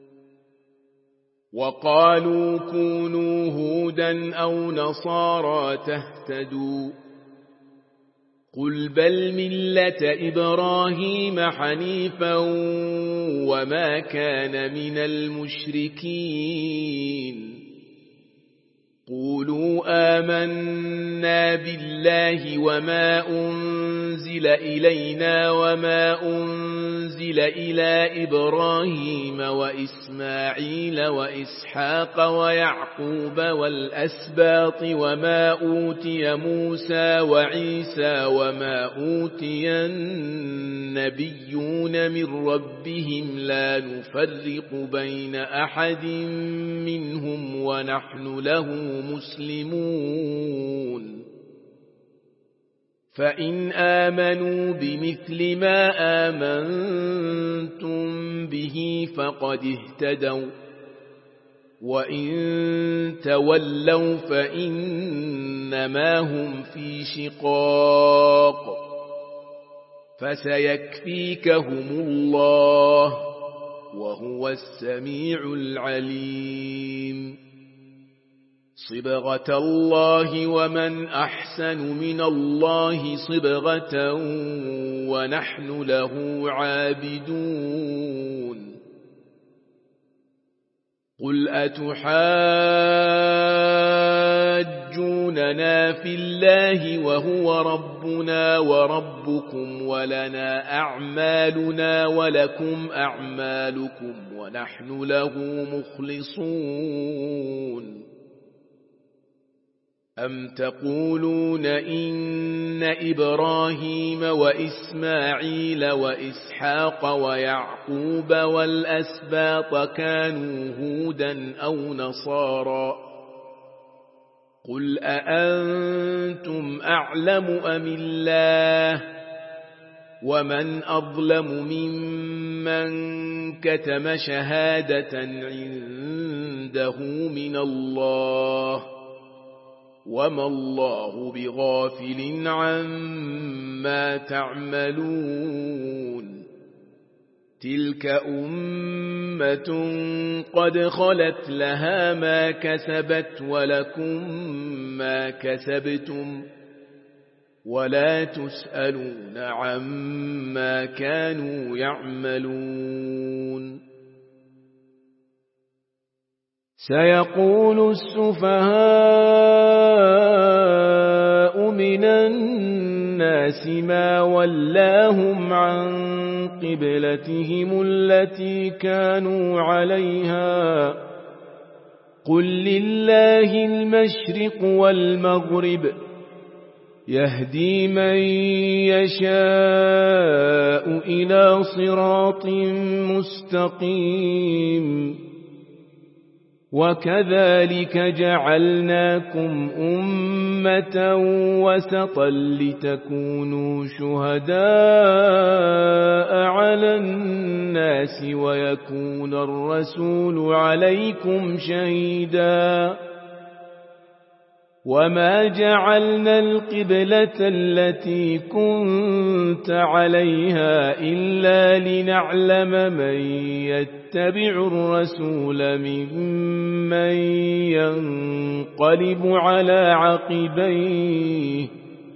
وقالوا كونوا هودا أو نصارى تهتدوا قل بل ملة إبراهيم حنيفا وما كان من المشركين قولوا آمنا بالله وما أنزل إلينا وما أنزل إلى إبراهيم وإسماعيل وإسحاق ويعقوب والأسباط وما أوتي موسى وعيسى وما أوتي النبيون من ربهم لا نفرق بين أحد منهم ونحن له مسلمون فإن آمنوا بمثل ما آمنتم به فقد اهتدوا وإن تولوا فإنما هم في شقاق فسيكفيكهم الله وهو السميع العليم صبغة الله ومن أحسن من الله صبغة ونحن له عابدون قل أتحاجوننا في الله وهو ربنا وربكم ولنا أعمالنا ولكم أعمالكم ونحن له مخلصون أم تقولون إن إبراهيم وإسماعيل وإسحاق ويعقوب والأسباط كانوا هودا أو نصارى قل أأنتم أعلم أم الله ومن أظلم ممن كتم شهادة عنده من الله وما الله بغافل عما تعملون تلك أمة قد خلت لها ما كسبت ولكم ما كسبتم ولا تسألون عما كانوا يعملون سيقول السفهاء من الناس ما ولاهم عن قبلتهم التي كانوا عليها قل لله المشرق والمغرب يهدي من يشاء إلى صراط مستقيم وكذلك جعلناكم أمة وسطا لتكونوا شهداء على الناس ويكون الرسول عليكم شهيدا وما جعلنا القبلة التي كنت عليها إلا لنعلم من يتبع الرسول ممن ينقلب على عقبيه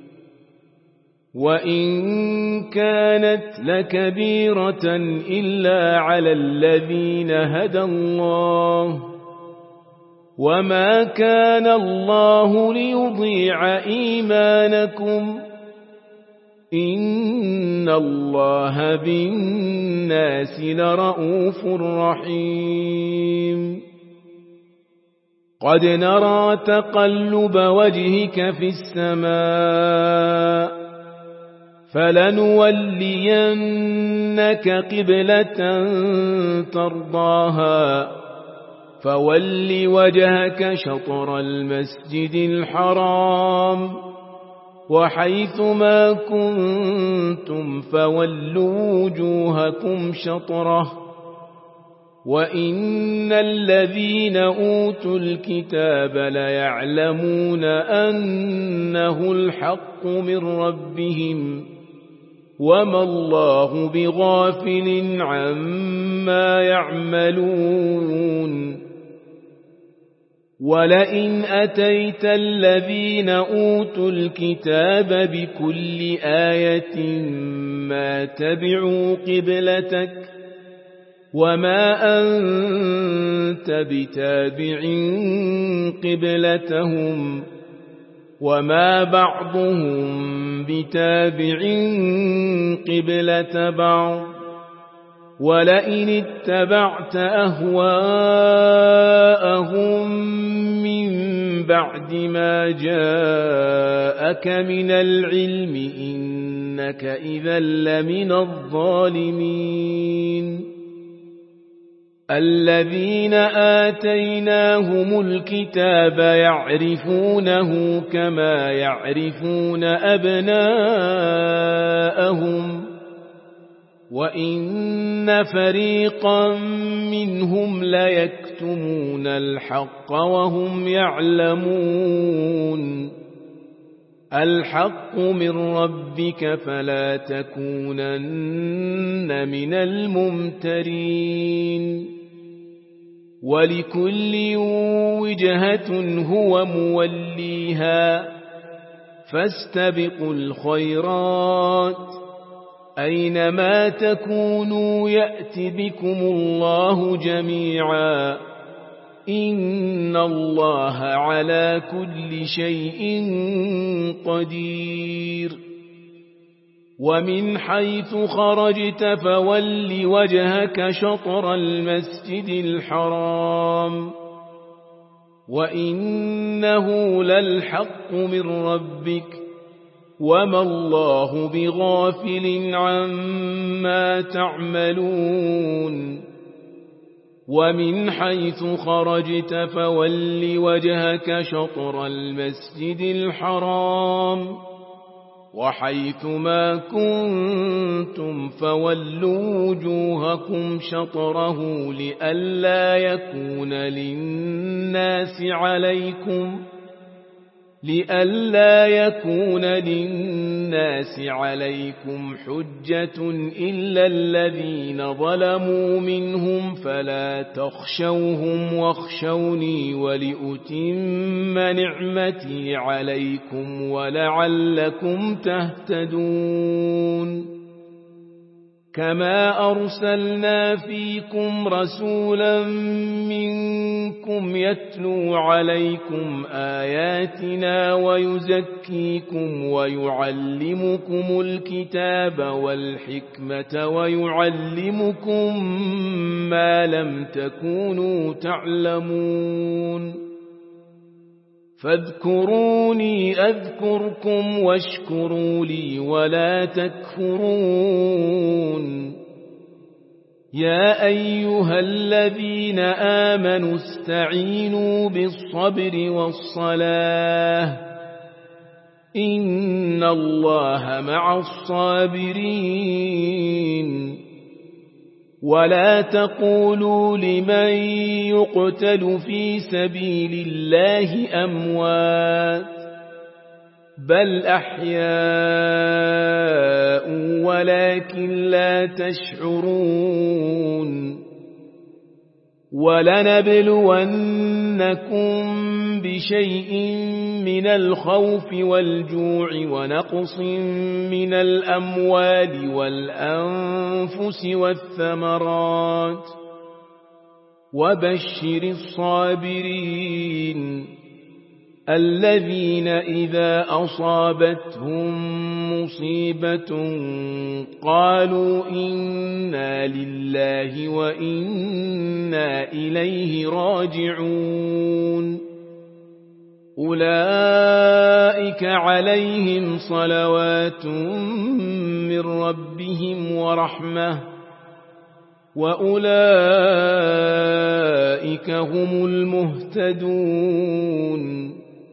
وإن كانت لكبيرة إلا على الذين هدى الله وما كان الله ليضيع إيمانكم إن الله بالناس لرؤوف رحيم قد نرى تقلب وجهك في السماء فلنولينك قبلة ترضاها فول وجهك شطر المسجد الحرام وحيث ما كنتم فولوا وجوهكم شطره وإن الذين أوتوا الكتاب ليعلمون أنه الحق من ربهم وما الله بغافل عما يعملون ولئن أتيت الذين أوتوا الكتاب بكل آية ما تبعوا قبلتك وما أنت بتابع قبلتهم وما بعضهم بتابع قبلة بعض ولئن اتبعت أهواءهم من بعد ما جاءك من العلم إنك إذا لمن الظالمين الذين آتيناهم الكتاب يعرفونه كما يعرفون أبناءهم وإن فريقا منهم ليكتمون الحق وهم يعلمون الحق من ربك فلا تكونن من الممترين ولكل وجهة هو موليها فاستبقوا الخيرات أينما تكونوا يأت بكم الله جميعا إن الله على كل شيء قدير ومن حيث خرجت فول وجهك شطر المسجد الحرام وإنه للحق من ربك وما الله بغافل عما تعملون ومن حيث خرجت فول وجهك شطر المسجد الحرام وحيث ما كنتم فولوا وجوهكم شطره لئلا يكون للناس عليكم حجة إلا الذين ظلموا منهم فلا تخشوهم واخشوني ولأتم نعمتي عليكم ولعلكم تهتدون كما أرسلنا فيكم رسولا منكم يتلو عليكم آياتنا ويزكيكم ويعلمكم الكتاب والحكمة ويعلمكم ما لم تكونوا تعلمون فاذكروني أذكركم واشكروا لي ولا تكفرون يا أيها الذين آمنوا استعينوا بالصبر والصلاة إن الله مع الصابرين ولا تقولوا لمن يقتل في سبيل الله أموات بل أحياء ولكن لا تشعرون ولنبلونكم بشيء من الخوف والجوع ونقص من الأموال والأنفس والثمرات وبشر الصابرين الذين إذا أصابتهم مصيبة قالوا إنا لله وإنا إليه راجعون أولئك عليهم صلوات من ربهم ورحمة وأولئك هم المهتدون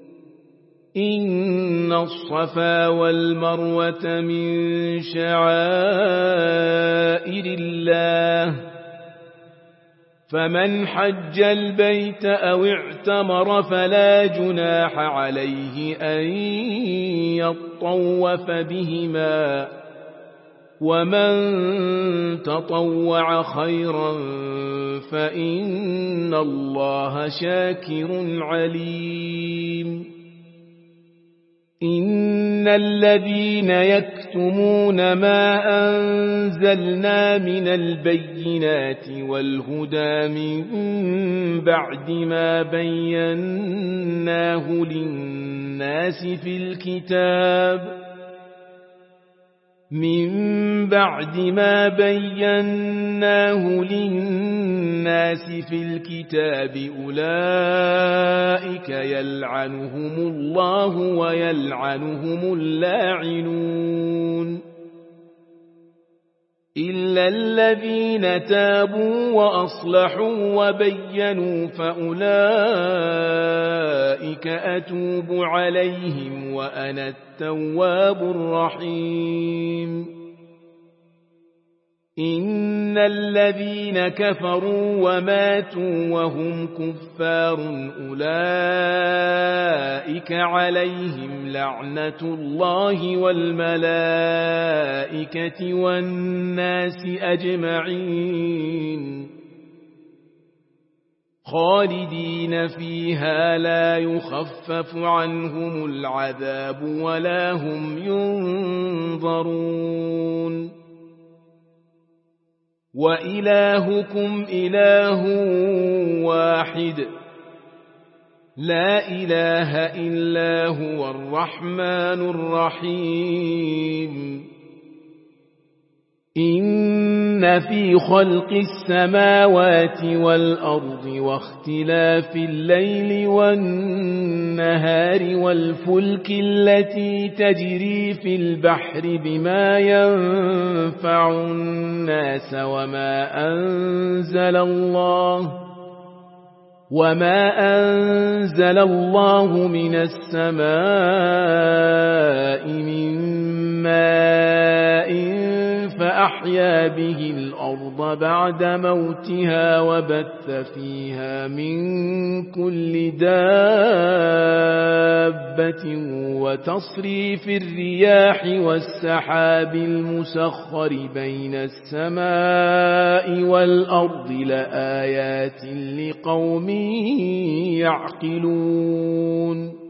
إن الصفا والمروة من شعائر الله فمن حج البيت أو اعتمر فلا جناح عليه أن يطوف بهما ومن تطوع خيرا فإن الله شاكر عليم إن الذين يكتمون ما أنزلنا من البينات والهدى من بعد ما بيناه للناس في الكتاب أولئك يلعنهم الله ويلعنهم اللاعنون إلا الذين تابوا وأصلحوا وبينوا فأولئك أتوب عليهم وأنا التواب الرحيم إن الذين كفروا وماتوا وهم كفار أولئك عليهم لعنة الله والملائكة والناس أجمعين خالدين فيها لا يخفف عنهم العذاب ولا هم ينظرون وإلهكم إله واحد لا إله إلا هو الرحمن الرحيم إن في خلق السماوات والأرض واختلاف الليل والنهار والفلك التي تجري في البحر بما ينفع الناس وما أنزل الله من السماء من ماء فأحيا به الأرض بعد موتها وبث فيها من كل دابة وتصريف الرياح والسحاب المسخر بين السماء والأرض لآيات لقوم يعقلون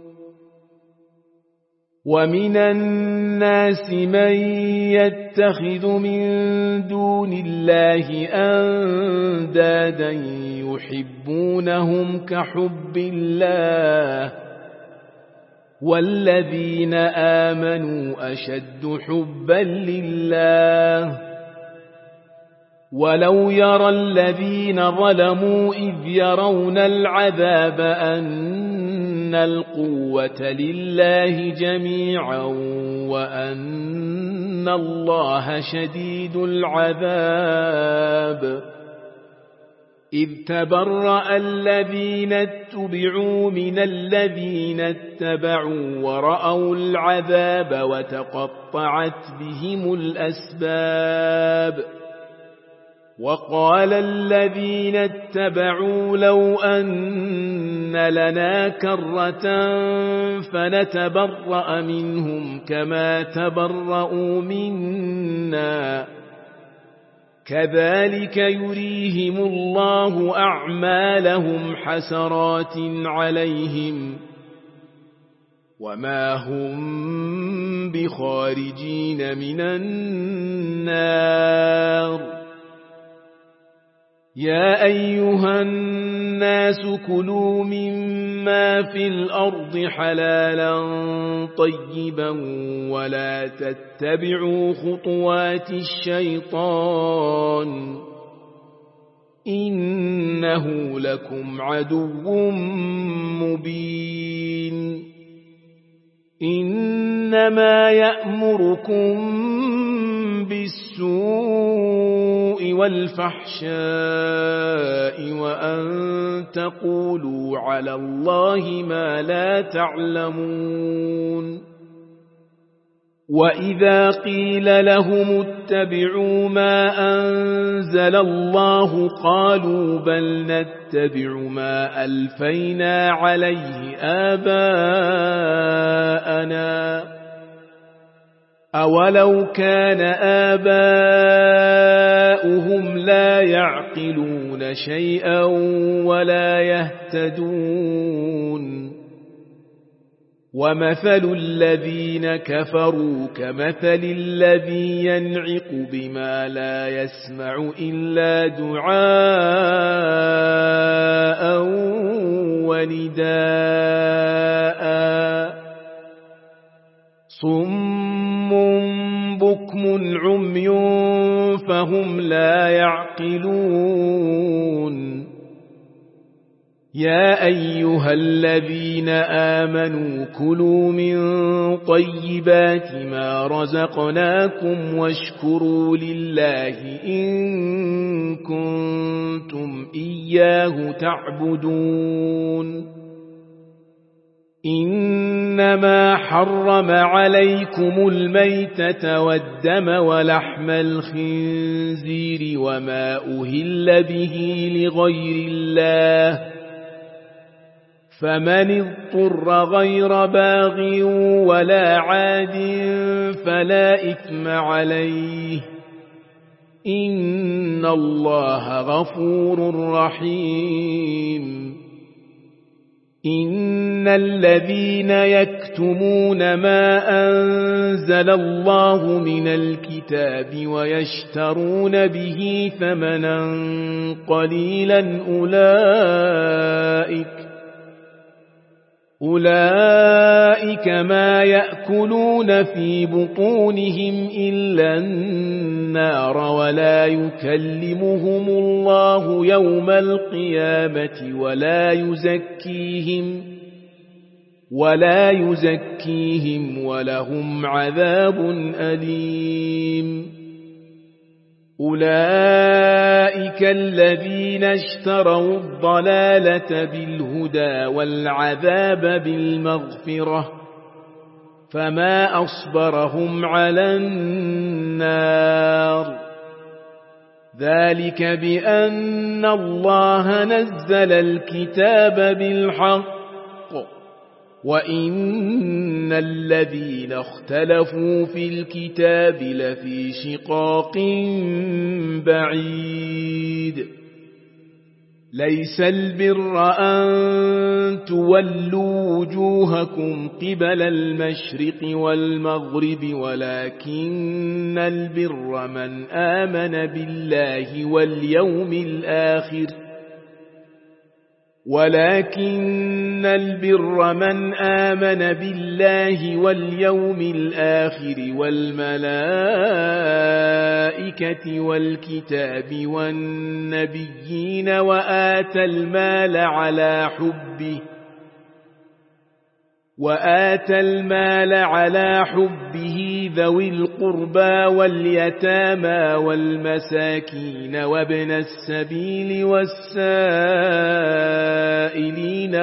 ومن الناس من يتخذ من دون الله أندادا يحبونهم كحب الله والذين آمنوا أشد حبا لله ولو يرى الذين ظلموا إذ يرون العذاب أن القوة لله جميعا وأن الله شديد العذاب إذ تبرأ الذين اتبعوا من الذين اتبعوا ورأوا العذاب وتقطعت بهم الأسباب وقال الذين اتبعوا لو أن لنا كرة فنتبرأ منهم كما تبرأوا منا كذلك يريهم الله أعمالهم حسرات عليهم وما هم بخارجين من النار يا أيها الناس كلوا مما في الأرض حلالا طيبا ولا تتبعوا خطوات الشيطان إنه لكم عدو مبين إنما يأمركم بالسوء والفحشاء وأن تقولوا على الله ما لا تعلمون وإذا قيل لهم اتبعوا ما أنزل الله قالوا بل نتبع ما ألفينا عليه آباءنا أولو كان آباؤهم لا يعقلون شيئا ولا يهتدون ومثل الذين كفروا كمثل الذي ينعق بما لا يسمع إلا دعاء ونداء صم بكم عمي فهم لا يعقلون يا أيها الذين آمنوا كلوا من طيبات ما رزقناكم واشكروا لله إن كنتم إياه تعبدون إنما حرم عليكم الميتة والدم ولحم الخنزير وما أهل به لغير الله فمن اضطر غير باغ ولا عاد فلا إثم عليه إن الله غفور رحيم إن الذين يكتمون ما أنزل الله من الكتاب ويشترون به ثمنا قليلا أولئك ما يأكلون في بطونهم إلا النار ولا يكلمهم الله يوم القيامة ولا يزكيهم ولهم عذاب أليم أولئك الذين اشتروا الضلالة بالهدى والعذاب بالمغفرة فما أصبرهم على النار ذلك بأن الله نزل الكتاب بالحق وإن الذين اختلفوا في الكتاب لفي شقاق بعيد ليس البر أن تولوا وجوهكم قبل المشرق والمغرب ولكن البر من آمن بالله واليوم الآخر والملائكة والكتاب والنبيين وآتى المال على حبه ذوي القربى واليتامى والمساكين وابن السبيل والسائلين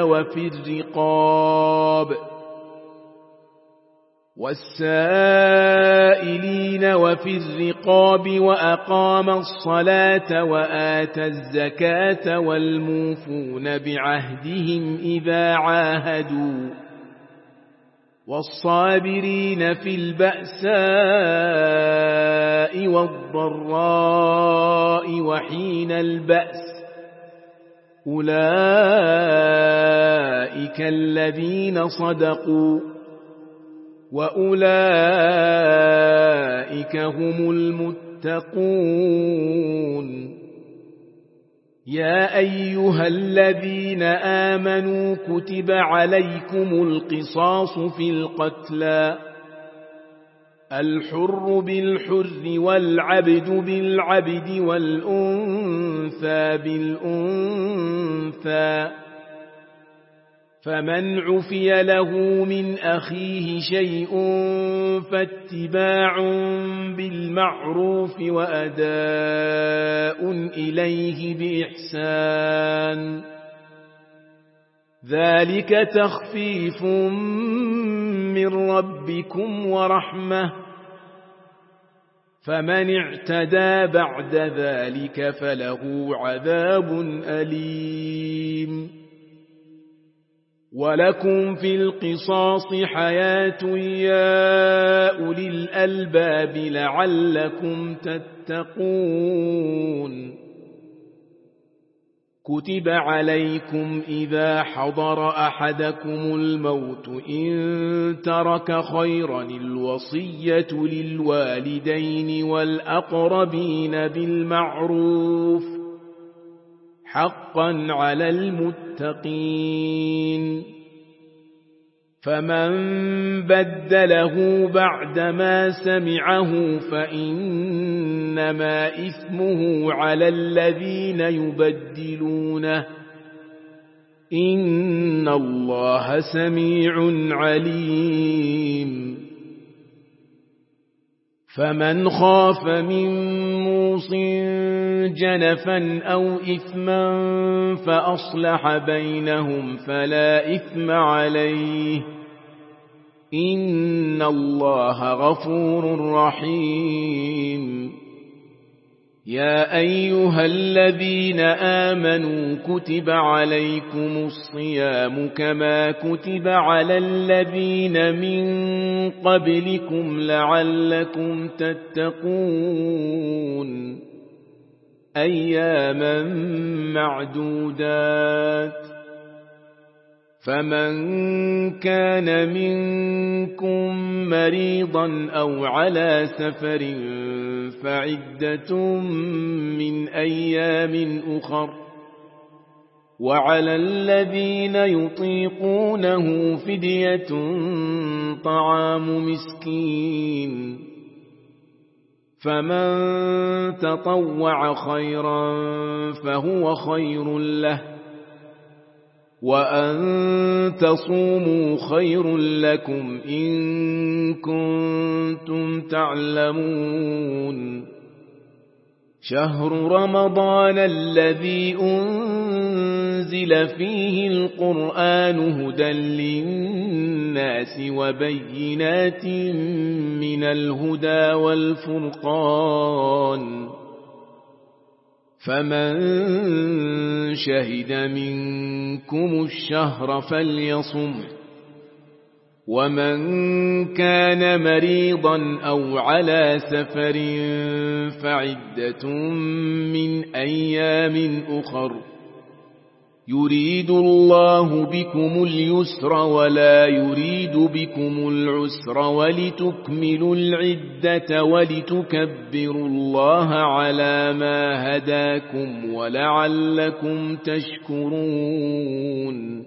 وفي الرقاب وأقام الصلاة وآتى الزكاة والموفون بعهدهم إذا عاهدوا والصابرين في البأساء والضراء وحين البأس أولئك الذين صدقوا وأولئك هم المتقون يا أيها الذين آمنوا كتب عليكم القصاص في القتلى الحر بالحر والعبد بالعبد والأنثى بالأنثى، فمن عفي له من أخيه شيء فاتباع بالمعروف وأداء إليه بإحسان، ذلك تخفيف من ربكم ورحمة، فمن اعتدى بعد ذلك فله عذاب أليم. ولكم في القصاص حياة يا أولي الألباب لعلكم تتقون. كتب عليكم إذا حضر أحدكم الموت إن ترك خيرا الوصية للوالدين والأقربين بالمعروف حقا على المتقين، فمن بدله بعدما سمعه فإنما إثمه على الذين يبدلونه، إن الله سميع عليم. فمن خاف من موص جنفا أو إثما فأصلح بينهم فلا إثم عليه، إن الله غفور رحيم. يا أيها الذين آمنوا كتب عليكم الصيام كما كتب على الذين من قبلكم لعلكم تتقون، أياما معدودات. فمن كان منكم مريضا أو على سفر فعدة من أيام أخر، وعلى الذين يطيقونه فدية طعام مسكين، فمن تطوع خيرا فهو خير له، وأن تصوموا خير لكم إن كنتم تعلمون. شهر رمضان الذي أنزل فيه القرآن هدى للناس وبينات من الهدى والفرقان، فمن شهد منكم الشهر فليصم، ومن كان مريضا أو على سفر فعدة من أيام أخر، يريد الله بكم اليسر ولا يريد بكم العسر ولتكملوا العدة ولتكبروا الله على ما هداكم ولعلكم تشكرون.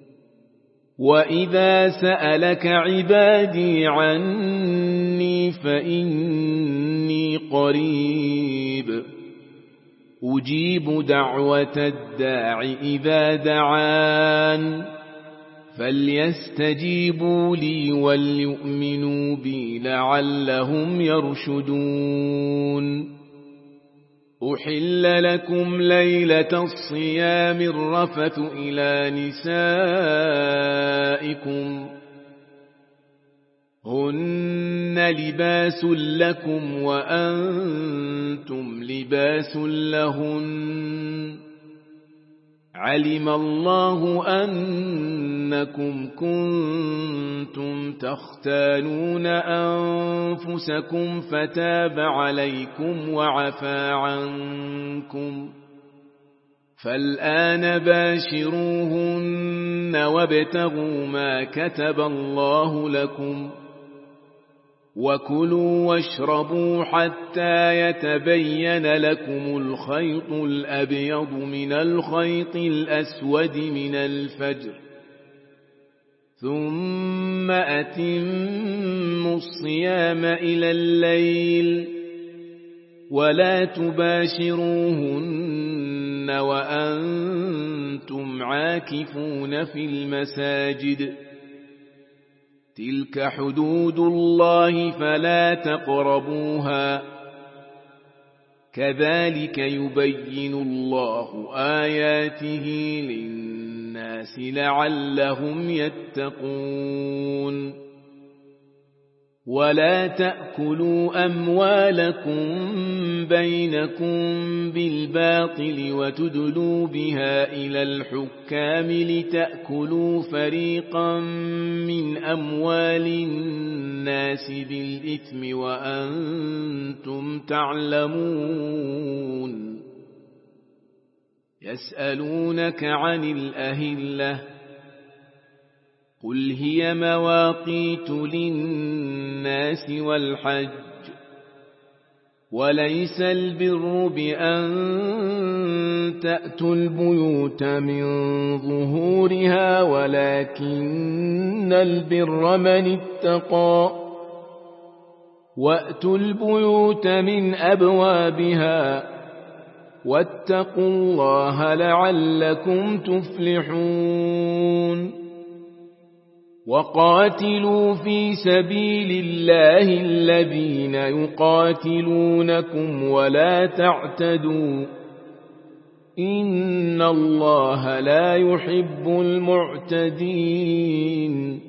وإذا سألك عبادي عني فإني قريب أجيب دعوة الداع إذا دعان، فليستجيبوا لي وليؤمنوا بي لعلهم يرشدون. أحل لكم ليلة الصيام الرفث إلى نسائكم هن لباس لكم وأنتم لباس لهن، علم الله أنكم كنتم تختانون أنفسكم فتاب عليكم وعفى عنكم، فالآن باشروهن وابتغوا ما كتب الله لكم، وكلوا واشربوا حتى يتبين لكم الخيط الأبيض من الخيط الأسود من الفجر، ثم أتموا الصيام إلى الليل ولا تباشروهن وأنتم عاكفون في المساجد تلك حدود الله فلا تقربوها كذلك يبين الله آياته للناس لعلهم يتقون ولا تأكلوا أموالكم بينكم بالباطل وتدلوا بها إلى الحكام لتأكلوا فريقا من أموال الناس بالإثم وأنتم تعلمون يسألونك عن الأهلة قل هي مواقيت للناس والحج وليس البر بأن تأتوا البيوت من ظهورها ولكن البر من اتقى وأتوا البيوت من أبوابها واتقوا الله لعلكم تفلحون وقاتلوا في سبيل الله الذين يقاتلونكم ولا تعتدوا إن الله لا يحب المعتدين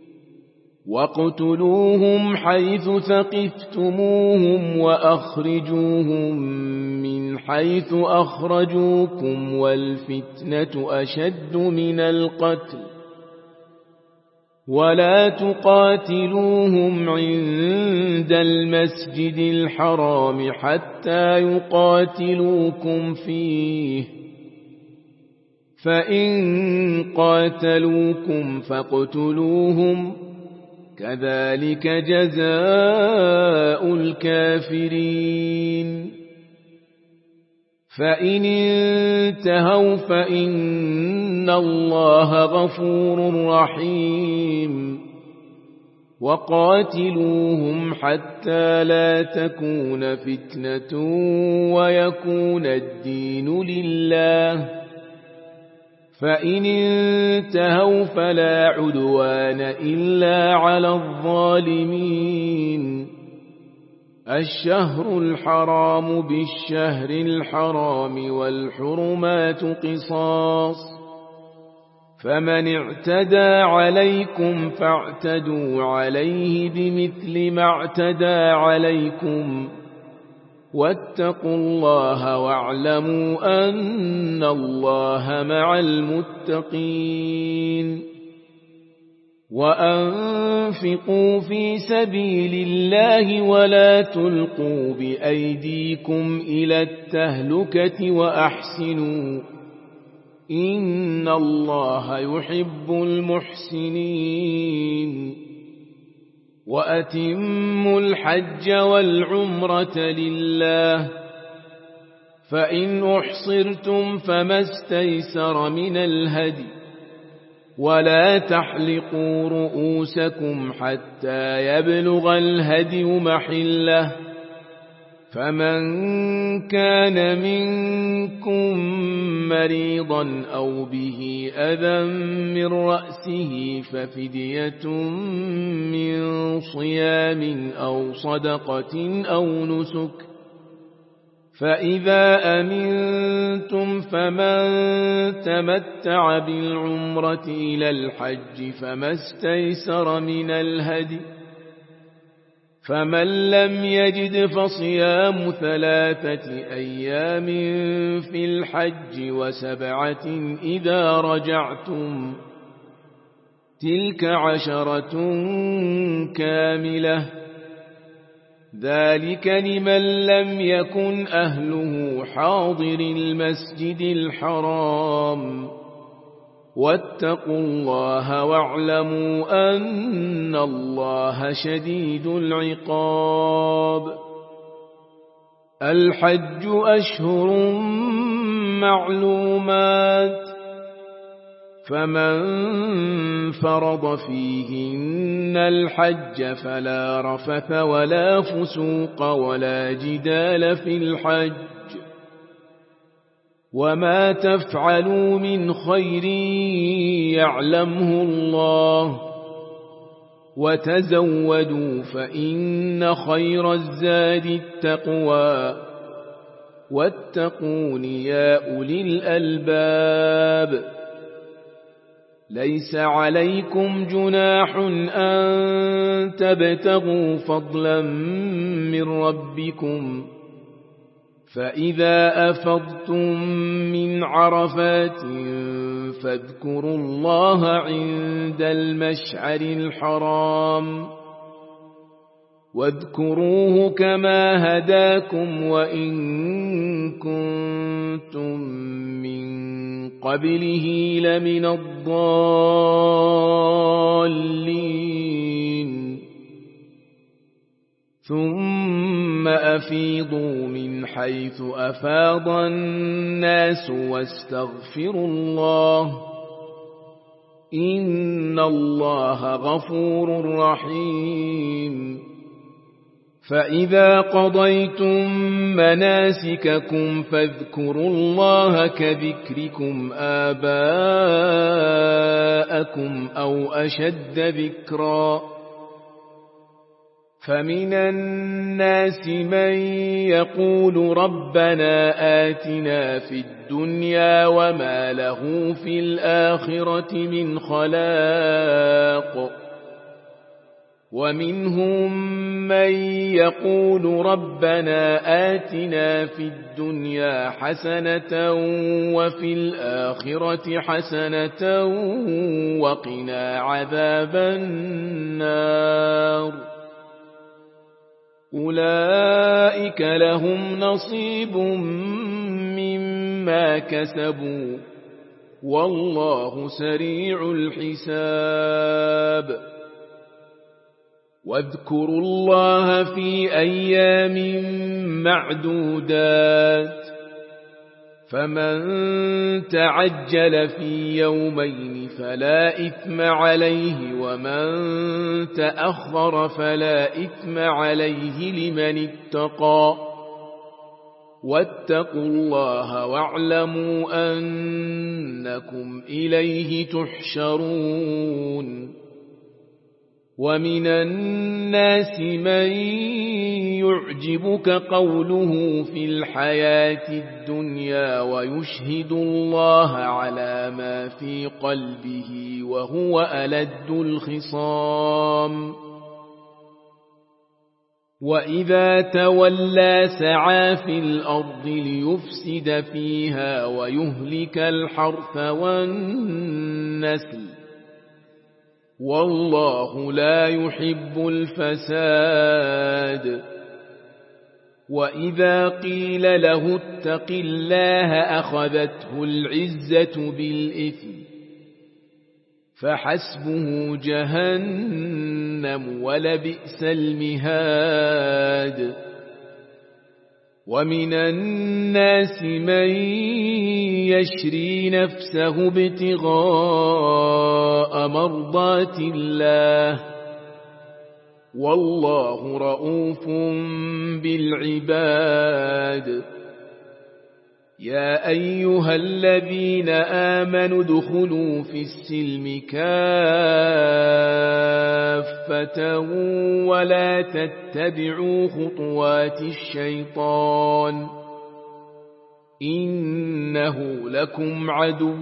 واقتلوهم حيث ثقفتموهم وأخرجوهم من حيث أخرجوكم والفتنة أشد من القتل ولا تقاتلوهم عند المسجد الحرام حتى يقاتلوكم فيه فإن قاتلوكم فاقتلوهم كذلك جزاء الكافرين فإن انتهوا فإن الله غفور رحيم وقاتلوهم حتى لا تكون فتنة ويكون الدين لله فإن انتهوا فلا عدوان إلا على الظالمين الشهر الحرام بالشهر الحرام والحرمات قصاص فمن اعتدى عليكم فاعتدوا عليه بمثل ما اعتدى عليكم واتقوا الله واعلموا أن الله مع المتقين وأنفقوا في سبيل الله ولا تلقوا بأيديكم إلى التهلكة وأحسنوا إن الله يحب المحسنين وأتموا الحج والعمرة لله فإن أحصرتم فما استيسر من الهدي ولا تحلقوا رؤوسكم حتى يبلغ الهدي محله فمن كان منكم مريضا أو به أذى من رأسه ففدية من صيام أو صدقة أو نسك فإذا أمنتم فمن تمتع بالعمرة إلى الحج فما استيسر من الهدي فمن لم يجد فصيام 3 أيام في الحج و7 إذا رجعتم تلك 10 كاملة ذلك لمن لم يكن أهله حاضر المسجد الحرام واتقوا الله واعلموا أن الله شديد العقاب الحج أشهر معلومات فمن فرض فيهن الحج فلا رفث ولا فسوق ولا جدال في الحج وما تفعلوا من خير يعلمه الله وتزودوا فإن خير الزاد التقوى واتقون يا أولي الألباب ليس عليكم جناح أن تبتغوا فضلا من ربكم فإذا أفضتم من عرفات فاذكروا الله عند المشعر الحرام واذكروه كما هداكم وإن كنتم من قبله لمن الضالين ثم أفيضوا من حيث أفاض الناس واستغفروا الله إن الله غفور رحيم فإذا قضيتم مناسككم فاذكروا الله كذكركم آباءكم أو أشد ذكرا فمن الناس من يقول ربنا آتنا في الدنيا وما له في الآخرة من خلاق ومنهم من يقول ربنا آتنا في الدنيا حسنة وفي الآخرة حسنة وقنا عذاب النار أولئك لهم نصيب مما كسبوا والله سريع الحساب واذكروا الله في أيام معدودات فمن تعجل في يومين فلا إثم عليه ومن تأخر فلا إثم عليه لمن اتقى واتقوا الله واعلموا أنكم إليه تحشرون ومن الناس من يعجبك قوله في الحياة الدنيا ويشهد الله على ما في قلبه وهو ألد الخصام وإذا تولى سعى في الأرض ليفسد فيها ويهلك الحرث والنسل والله لا يحب الفساد وإذا قيل له اتق الله أخذته العزة بالإثم فحسبه جهنم ولبئس المهاد ومن الناس من يشري نفسه ابتغاء مرضات الله والله رؤوف بالعباد يا أيها الذين آمنوا ادخلوا في السلم كافة ولا تتبعوا خطوات الشيطان إنه لكم عدو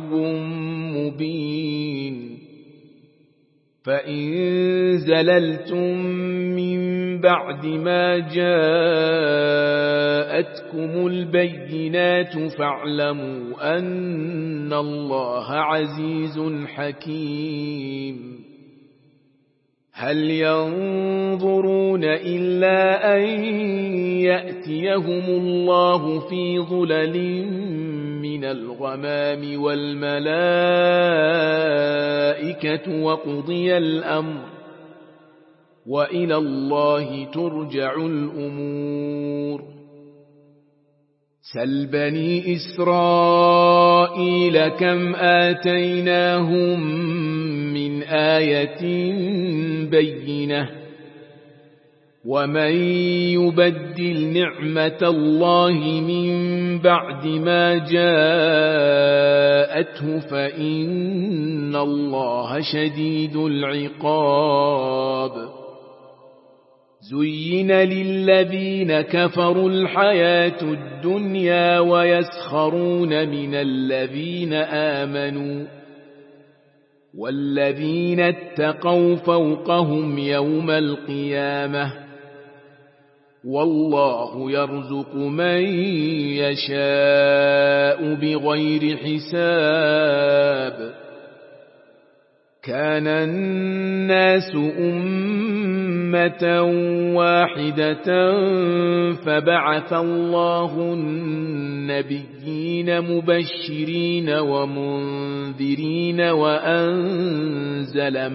مبين فإن زللتم من بعد ما جاءتكم البينات فاعلموا أن الله عزيز حكيم هل ينظرون إلا أن يأتيهم الله في ظلل من الغمام والملائكة وقضي الأمر وإلى الله ترجع الأمور سل بني إسرائيل إسرائيل كم آتيناهم من آية بينة ومن يبدل نعمة الله من بعد ما جاءته فإن الله شديد العقاب زين للذين كفروا الحياة الدنيا ويسخرون من الذين آمنوا والذين اتقوا فوقهم يوم القيامة والله يرزق من يشاء بغير حساب كان الناس أمة واحدة فبعث الله النبيين مبشرين ومنذرين وأنزل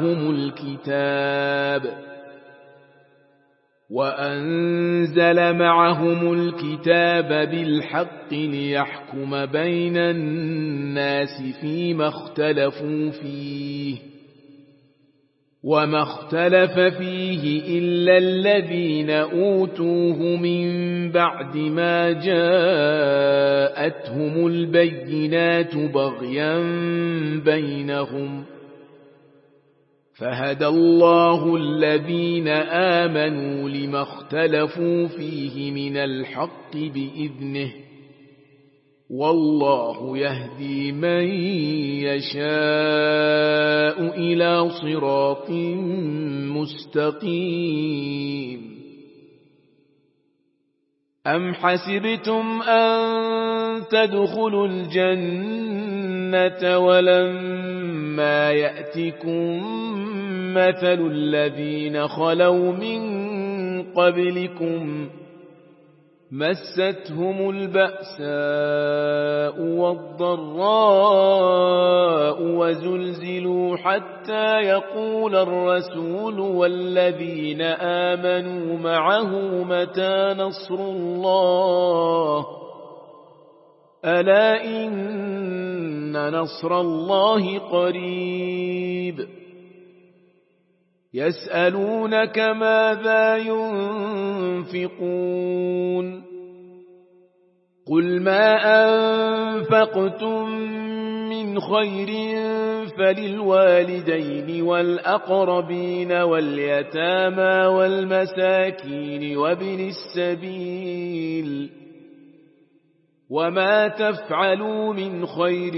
معهم الكتاب بالحق ليحكم بين الناس فيما اختلفوا فيه وما اختلف فيه إلا الذين أوتوه من بعد ما جاءتهم البينات بغيا بينهم فهدى الله الذين آمنوا لما اختلفوا فيه من الحق بإذنه والله يهدي من يشاء إلى صراط مستقيم أم حسبتم أن تدخلوا الجنة ولما يأتكم مثل الذين خلوا من قبلكم مستهم البأساء والضراء وزلزلوا حتى يقول الرسول والذين آمنوا معه متى نصر الله ألا إن نصر الله قريب يسألونك ماذا ينفقون قل ما أنفقتم من خير فللوالدين والأقربين واليتامى والمساكين وابن السبيل وما تفعلوا من خير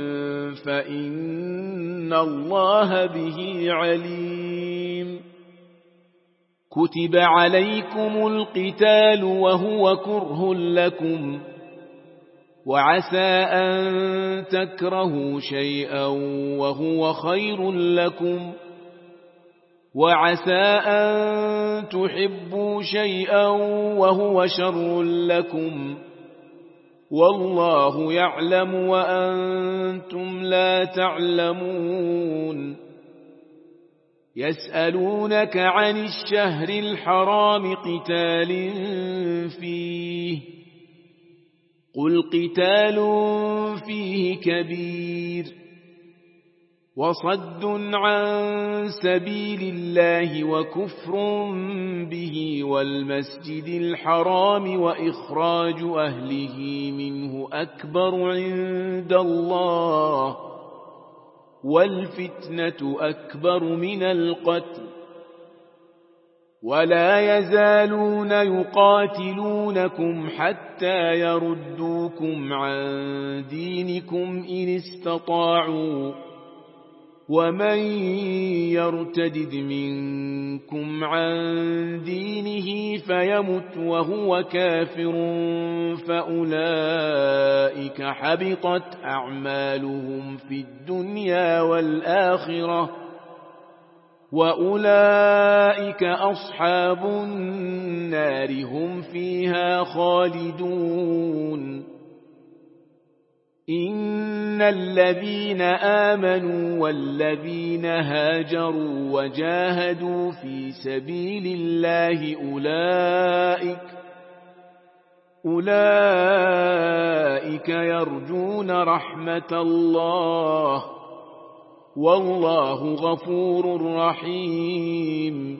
فإن الله به عليم كتب عليكم القتال وهو كره لكم وعسى أن تكرهوا شيئا وهو خير لكم وعسى أن تحبوا شيئا وهو شر لكم والله يعلم وأنتم لا تعلمون يسألونك عن الشهر الحرام قتال فيه قل قتال فيه كبير وصد عن سبيل الله وكفر به والمسجد الحرام وإخراج أهله منه أكبر عند الله والفتنة أكبر من القتل ولا يزالون يقاتلونكم حتى يردوكم عن دينكم إن استطاعوا ومن يرتدد منكم عن دينه فيمت وهو كافر فأولئك حبطت أعمالهم في الدنيا والآخرة وأولئك أصحاب النار هم فيها خالدون إن الذين آمنوا والذين هاجروا وجاهدوا في سبيل الله أولئك أولئك يرجون رحمة الله والله غفور رحيم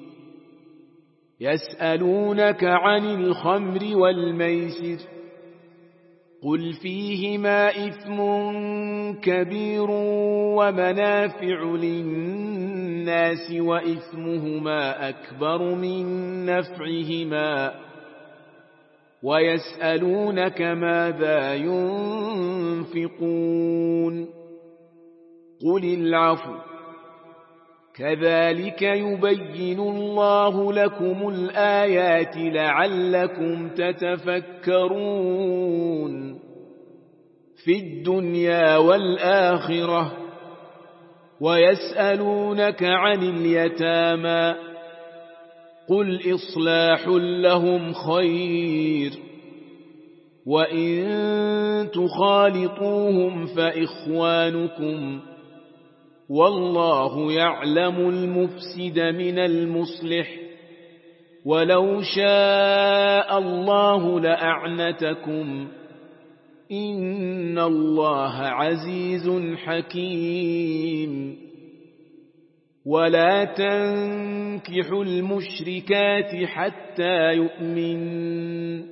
يسألونك عن الخمر والميسر قل فيهما إثم كبير ومنافع للناس وإثمهما أكبر من نفعهما ويسألونك ماذا ينفقون قل العفو كذلك يبين الله لكم الآيات لعلكم تتفكرون في الدنيا والآخرة ويسألونك عن اليتامى قل إصلاح لهم خير وإن تخالطوهم فإخوانكم والله يعلم المفسد من المصلح ولو شاء الله لأعنتكم إن الله عزيز حكيم ولا تنكحوا المشركات حتى يؤمنوا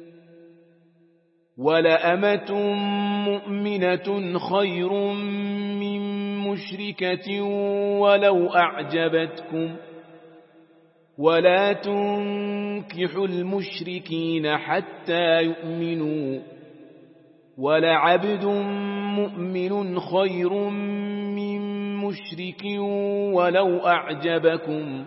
ولأمة مؤمنة خير من مشركة ولو أعجبتكم ولا تنكحوا المشركين حتى يؤمنوا ولعبد مؤمن خير من مشرك ولو أعجبكم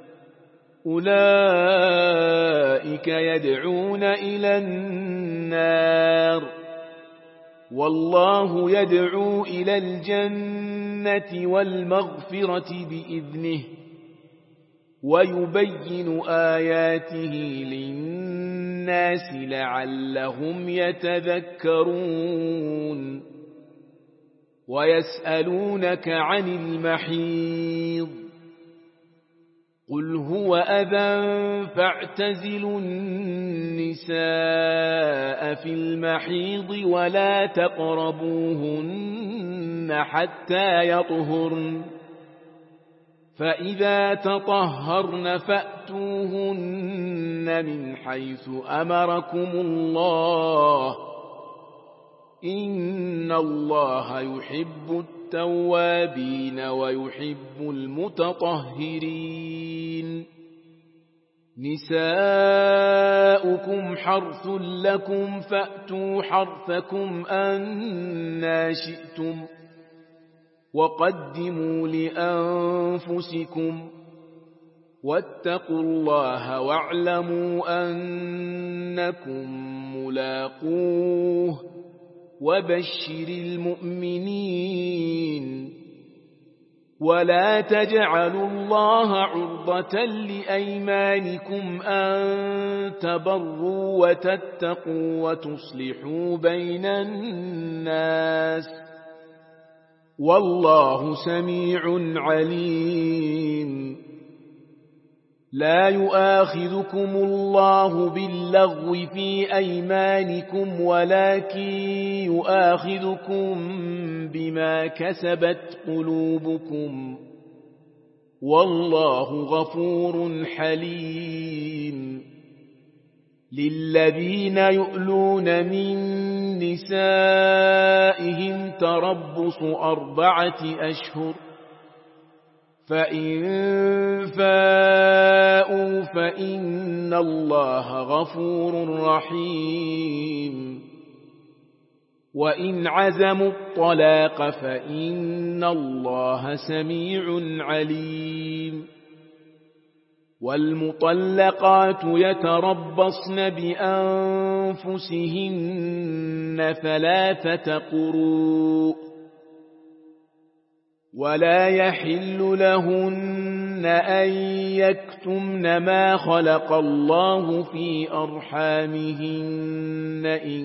أولئك يدعون إلى النار والله يدعو إلى الجنة والمغفرة بإذنه ويبين آياته للناس لعلهم يتذكرون ويسألونك عن المحيض قل هو أذى فاعتزلوا النساء في المحيض ولا تقربوهن حتى يطهرن فإذا تطهرن فأتوهن من حيث أمركم الله إن الله يحب التوابين ويحب المتطهرين نساؤكم حرث لكم فأتوا حرثكم أنى شئتم وقدموا لأنفسكم واتقوا الله واعلموا أنكم ملاقوه وبشر المؤمنين ولا تجعلوا الله عرضة لأيمانكم أن تبروا وتتقوا وتصلحوا بين الناس والله سميع عليم لا يؤاخذكم الله باللغو في أيمانكم ولكن يؤاخذكم بما كسبت قلوبكم والله غفور حليم للذين يؤلون من نسائهم تربص 4 أشهر فإن فاءوا فإن الله غفور رحيم وإن عزموا الطلاق فإن الله سميع عليم والمطلقات يتربصن بأنفسهن 3 قروء ولا يحل لهن أن يكتمن ما خلق الله في أرحامهن إن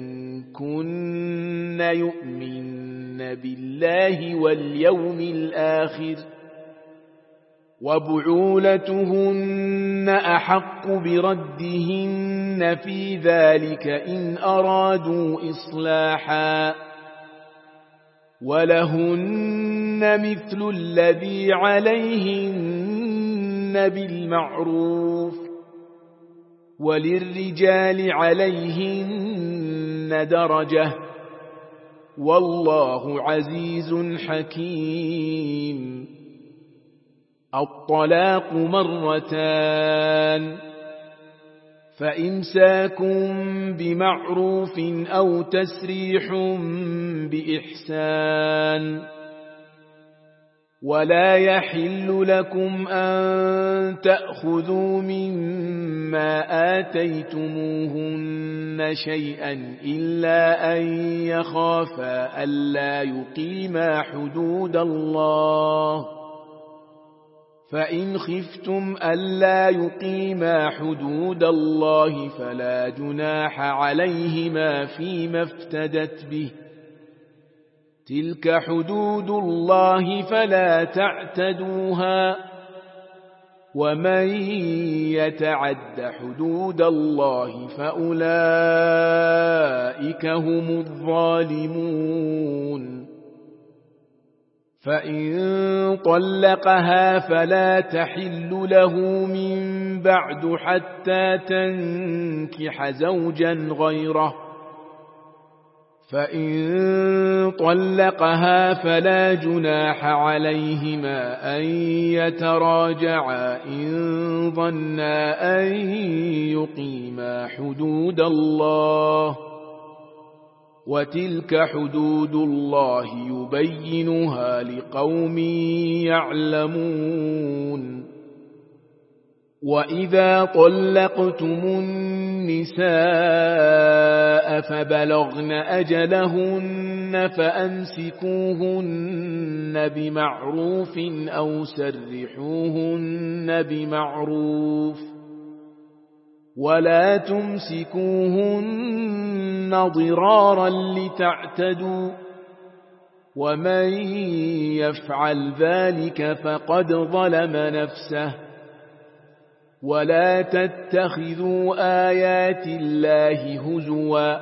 كن يؤمن بالله واليوم الآخر وبعولتهن أحق بردهن في ذلك إن أرادوا إصلاحا ولهن مثل الذي عليهن بالمعروف وللرجال عليهن درجة والله عزيز حكيم. الطلاق مرتان فإمساكم بمعروف أو تسريح بإحسان ولا يحل لكم أن تأخذوا مما آتيتموهن شيئا إلا أن يخافا ألا يقيما حدود الله فإن خفتم ألا يقيما حدود الله فلا جناح عليهما فيما افتدت به تلك حدود الله فلا تعتدوها ومن يتعد حدود الله فأولئك هم الظالمون. فإن طلقها فلا تحل له من بعد حتى تنكح زوجا غيره فإن طلقها فلا جناح عليهما أن يتراجعا إن ظنا أن يقيما حدود الله وتلك حدود الله يبينها لقوم يعلمون. وإذا طلقتم النساء فبلغن أجلهن فأمسكوهن بمعروف أو سرحوهن بمعروف ولا تمسكوهن ضرارا لتعتدوا ومن يفعل ذلك فقد ظلم نفسه ولا تتخذوا آيات الله هزوا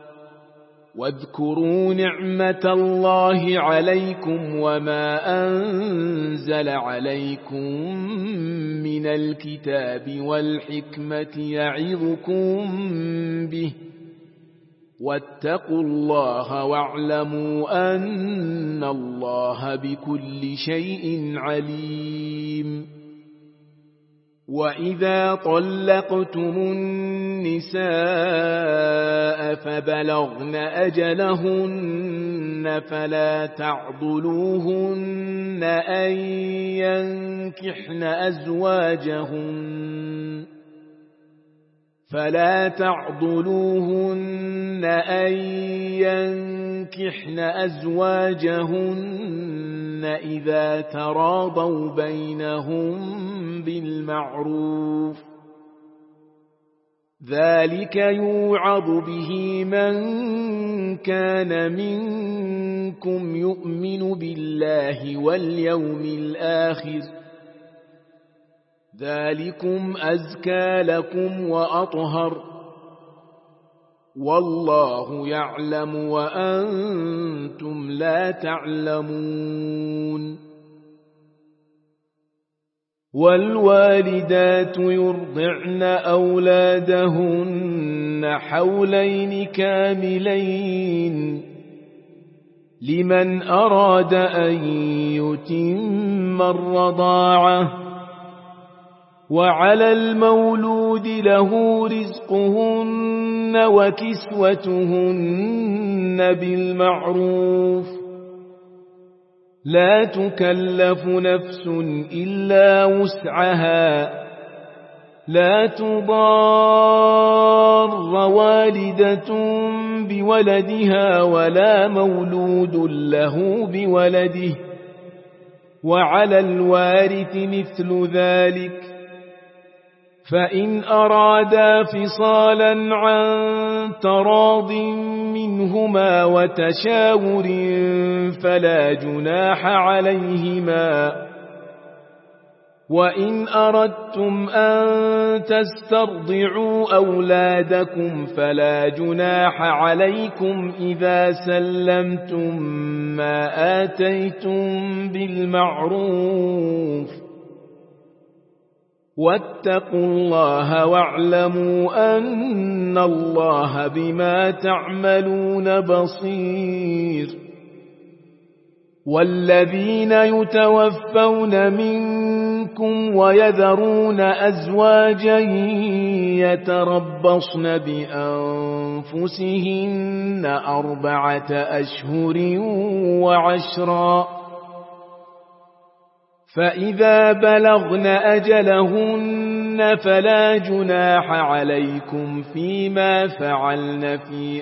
واذكروا نعمة الله عليكم وما أنزل عليكم من الكتاب والحكمة يعظكم به واتقوا الله واعلموا أن الله بكل شيء عليم. وإذا طلقتم النساء فبلغن أجلهن فلا تعضلوهن أن ينكحن أزواجهن إذا تراضوا بينهم بالمعروف ذلك يوعظ به من كان منكم يؤمن بالله واليوم الآخر ذلكم أزكى لكم وأطهر والله يعلم وأنتم لا تعلمون. والوالدات يرضعن أولادهن حولين كاملين لمن أراد أن يتم الرضاعة وعلى المولود له رزقهن وكسوتهن بالمعروف لا تكلف نفس إلا وسعها لا تضار والدة بولدها ولا مولود له بولده وعلى الوارث مثل ذلك فإن أرادا فصالا عن تراض منهما وتشاور فلا جناح عليهما وإن أردتم أن تسترضعوا أولادكم فلا جناح عليكم إذا سلمتم ما آتيتم بالمعروف واتقوا الله واعلموا أن الله بما تعملون بصير والذين يتوفون منكم ويذرون أزواجا يتربصن بأنفسهن 4 أشهر و10 فإذا بلغن أجلهن فلا جناح عليكم فيما فعلن في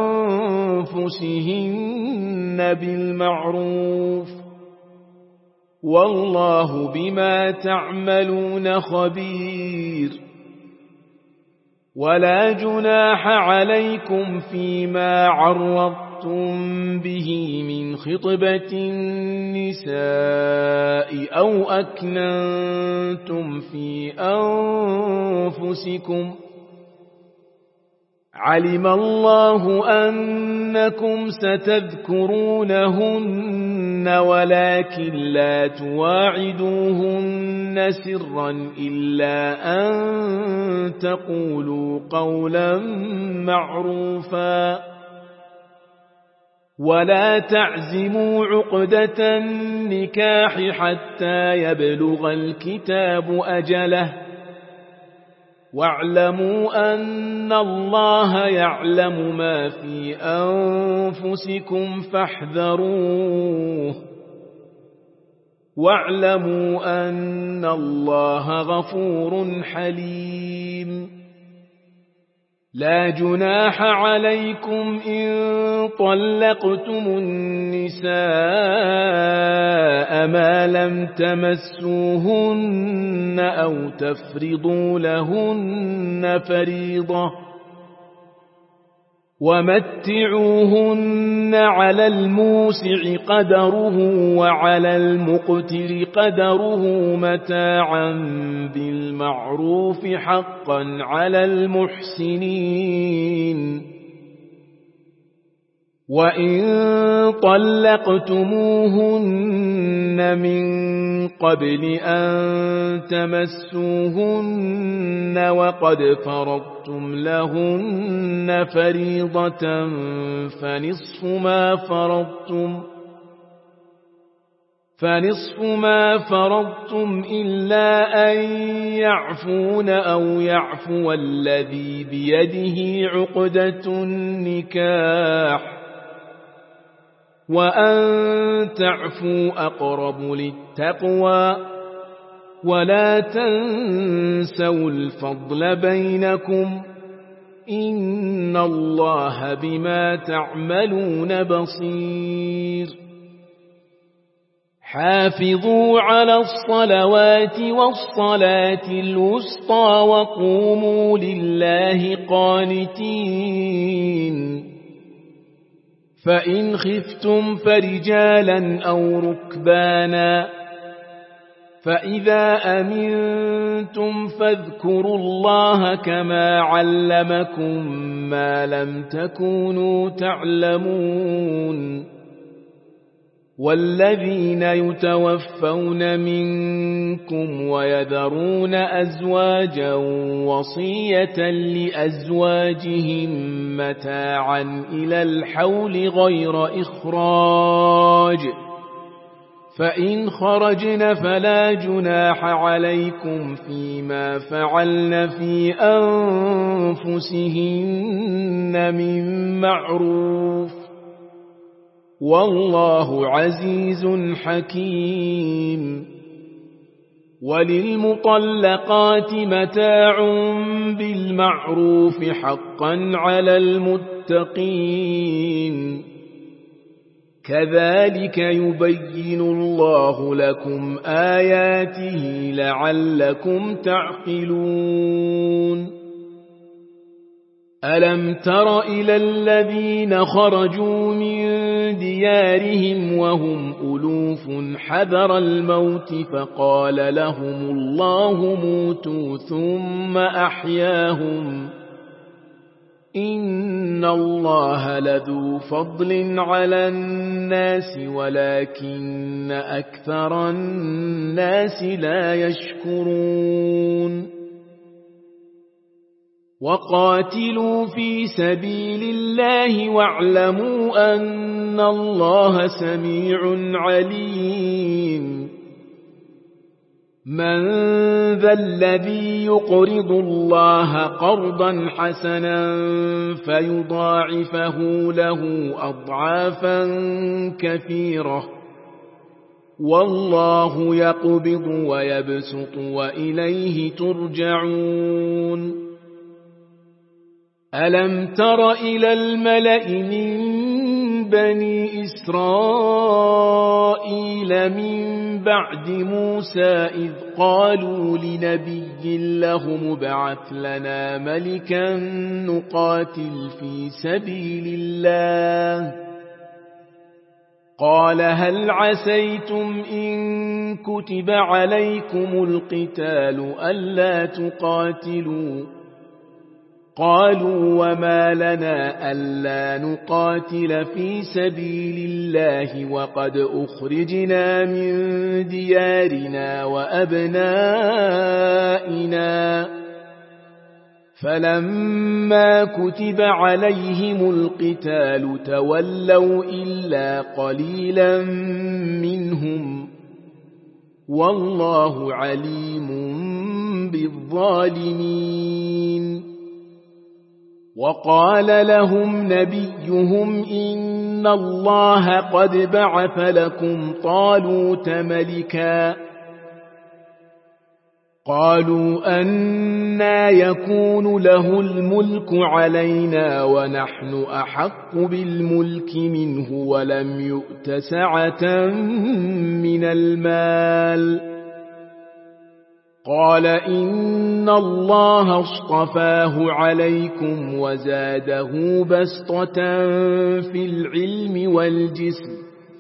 أنفسهن بالمعروف والله بما تعملون خبير ولا جناح عليكم فيما عرضتم به من خطبة النساء أو أكننتم في أنفسكم علم الله أنكم ستذكرونهن ولكن لا تواعدوهن سرا إلا أن تقولوا قولا معروفا ولا تعزموا عقدة النكاح حتى يبلغ الكتاب أجله واعلموا أن الله يعلم ما في أنفسكم فاحذروه واعلموا أن الله غفور حليم لا جناح عليكم إن طلقتم النساء ما لم تمسوهن أو تفرضوا لهن فريضة ومتعوهن على الموسع قدره وعلى المقتر قدره متاعا بالمعروف حقا على المحسنين وإن طلقتموهن من قبل أن تمسوهن وقد فرضتم لهن فريضة فنصف ما فرضتم إلا أن يعفون أو يعفو الذي بيده عقدة النكاح وأن تعفوا أقرب للتقوى ولا تنسوا الفضل بينكم إن الله بما تعملون بصير حافظوا على الصلوات والصلاة الوسطى وقوموا لله قانتين فإن خفتم فرجالا أو ركبانا فإذا أمنتم فاذكروا الله كما علمكم ما لم تكونوا تعلمون والذين يتوفون منكم ويذرون أزواجا وصية لأزواجهم متاعا إلى الحول غير إخراج فإن خرجن فلا جناح عليكم فيما فعلن في أنفسهن من معروف والله عزيز حكيم وللمطلقات متاع بالمعروف حقا على المتقين كذلك يبين الله لكم آياته لعلكم تعقلون ألم تر إلى الذين خرجوا من ديارهم وهم ألوف حذر الموت فقال لهم الله موتوا ثم أحياهم إن الله لذو فضل على الناس ولكن أكثر الناس لا يشكرون وقاتلوا في سبيل الله واعلموا أن الله سميع عليم من ذا الذي يقرض الله قرضا حسنا فيضاعفه له أضعافا كثيرة والله يقبض ويبسط وإليه ترجعون ألم تر إلى الملأ من بني إسرائيل من بعد موسى إذ قالوا لنبي له ابعث لنا ملكا نقاتل في سبيل الله قال هل عسيتم إن كتب عليكم القتال ألا تقاتلوا قالوا وما لنا ألا نقاتل في سبيل الله وقد أخرجنا من ديارنا وأبنائنا فلما كتب عليهم القتال تولوا إلا قليلا منهم والله عليم بالظالمين وقال لهم نبيهم إن الله قد بعث لكم طالوت ملكا قالوا أنى يكون له الملك علينا ونحن أحق بالملك منه ولم يؤت سعة من المال قال إن الله اصطفاه عليكم وزاده بسطة في العلم والجسم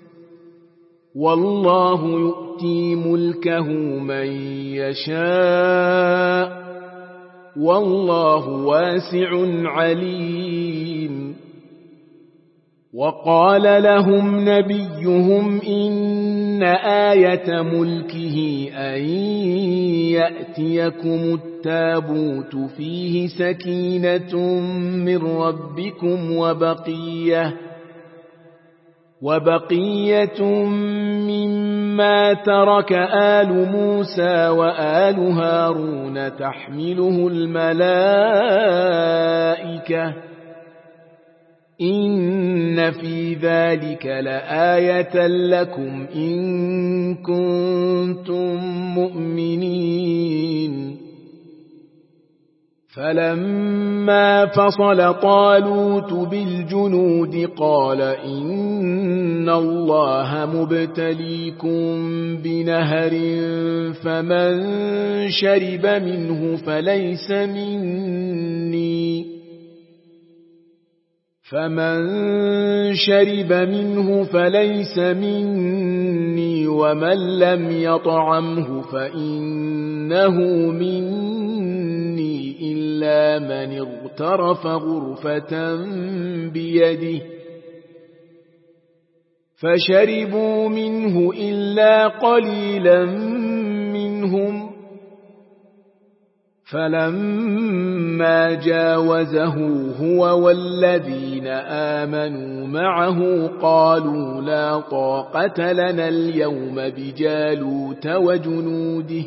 والله يؤتي ملكه من يشاء والله واسع عليم وقال لهم نبيهم إن آية ملكه أن يأتيكم التابوت فيه سكينة من ربكم وبقية مما ترك آل موسى وآل هارون تحمله الملائكة إن في ذلك لآية لكم إن كنتم مؤمنين فلما فصل طالوت بالجنود قال إن الله مبتليكم بنهر فمن شرب منه فليس مني ومن لم يطعمه فإنه مني إلا من اغترف غرفة بيده فشربوا منه إلا قليلا منهم فلما جاوزه هو والذين آمنوا معه قالوا لا طاقة لنا اليوم بجالوت وجنوده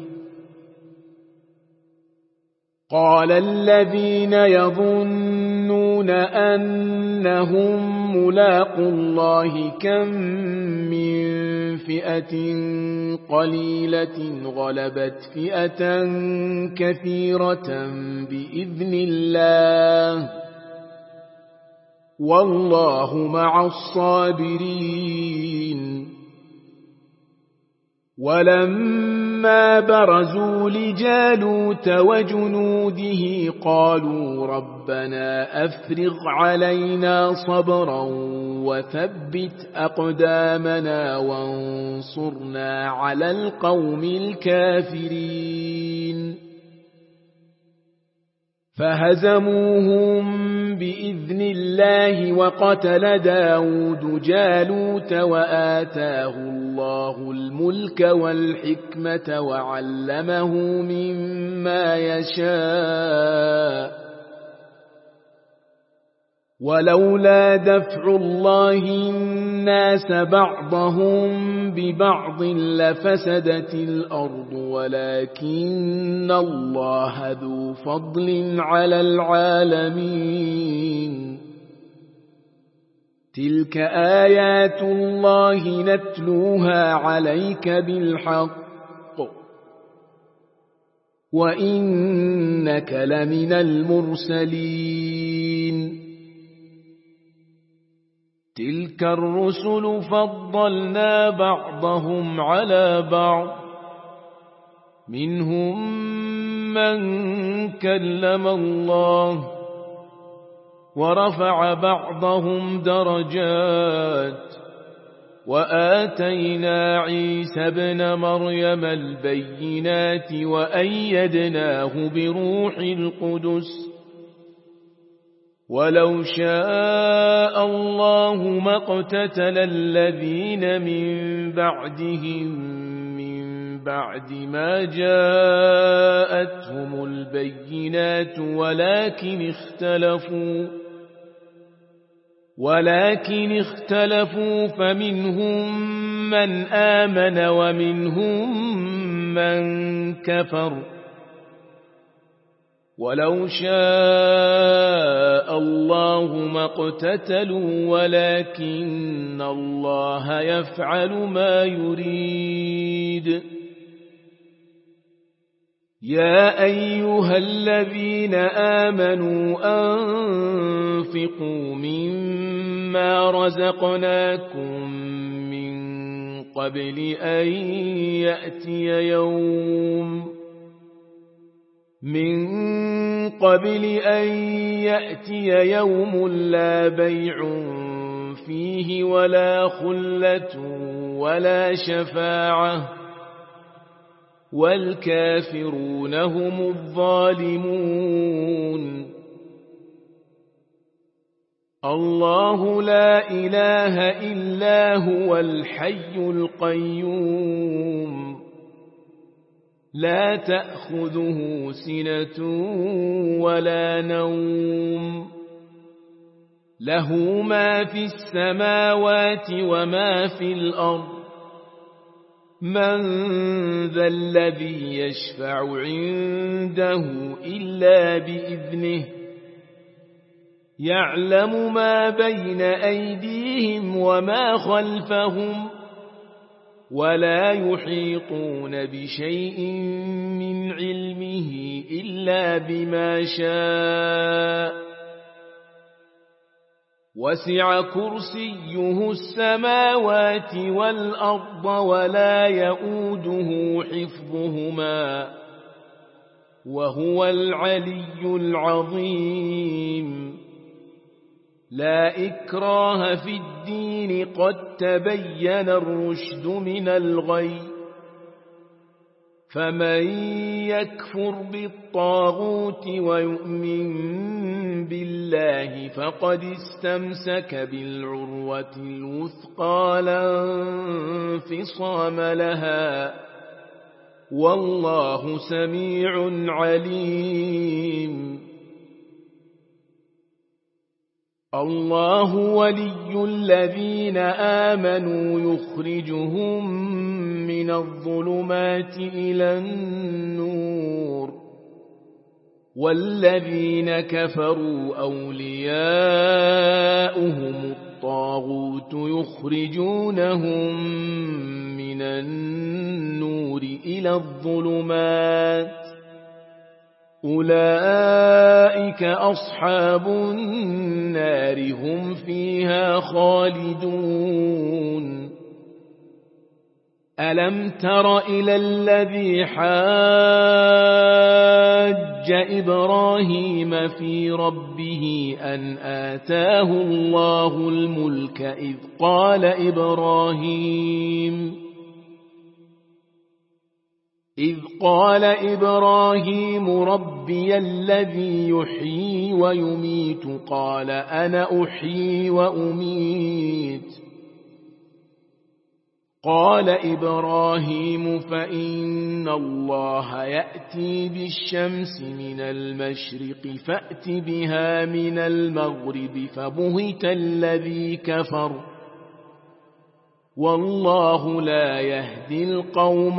قال الذين يظنون أنهم ملاقوا الله كم من فئة قليلة غلبت فئة كثيرة بإذن الله والله مع الصابرين ولما فلما برزوا لجالوت وجنوده قالوا ربنا أفرغ علينا صبرا وثبت أقدامنا وانصرنا على القوم الكافرين فهزموهم بإذن الله وقتل داود جالوت وآتاه الله الملك والحكمة وعلمه مما يشاء ولولا دفع الله الناس بعضهم ببعض لفسدت الأرض ولكن الله ذو فضل على العالمين تلك آيات الله نتلوها عليك بالحق وإنك لمن المرسلين تلك الرسل فضلنا بعضهم على بعض منهم من كلم الله ورفع بعضهم درجات وآتينا عيسى ابن مريم البينات وأيدناه بروح القدس ولو شاء الله ما اقتتل الذين من بعدهم من بعد ما جاءتهم البينات ولكن اختلفوا فمنهم من آمن ومنهم من كفر ولو شاء الله ما اقتتلوا ولكن الله يفعل ما يريد يا أيها الذين آمنوا أنفقوا مما رزقناكم من قبل أن يأتي يوم لا بيع فيه ولا خلة ولا شفاعة والكافرون هم الظالمون الله لا إله إلا هو الحي القيوم لا تأخذه سنة ولا نوم له ما في السماوات وما في الأرض من ذا الذي يشفع عنده إلا بإذنه يعلم ما بين أيديهم وما خلفهم ولا يحيطون بشيء من علمه إلا بما شاء وسع كرسيه السماوات والأرض ولا يؤوده حفظهما وهو العلي العظيم لا إكراه في الدين قد تبين الرشد من الغي فمن يكفر بالطاغوت ويؤمن بالله فقد استمسك بالعروة الوثقى لا انفصام لها والله سميع عليم الله ولي الذين آمنوا يخرجهم من الظلمات إلى النور والذين كفروا أولياؤهم الطاغوت يخرجونهم من النور إلى الظلمات أولئك أصحاب النار هم فيها خالدون ألم تر إلى الذي حاج إبراهيم في ربه أن آتاه الله الملك إذ قال إبراهيم ربي الذي يحيي ويميت قال أنا أحيي وأميت قال إبراهيم فإن الله يأتي بالشمس من المشرق فأت بها من المغرب فبهت الذي كفر والله لا يهدي القوم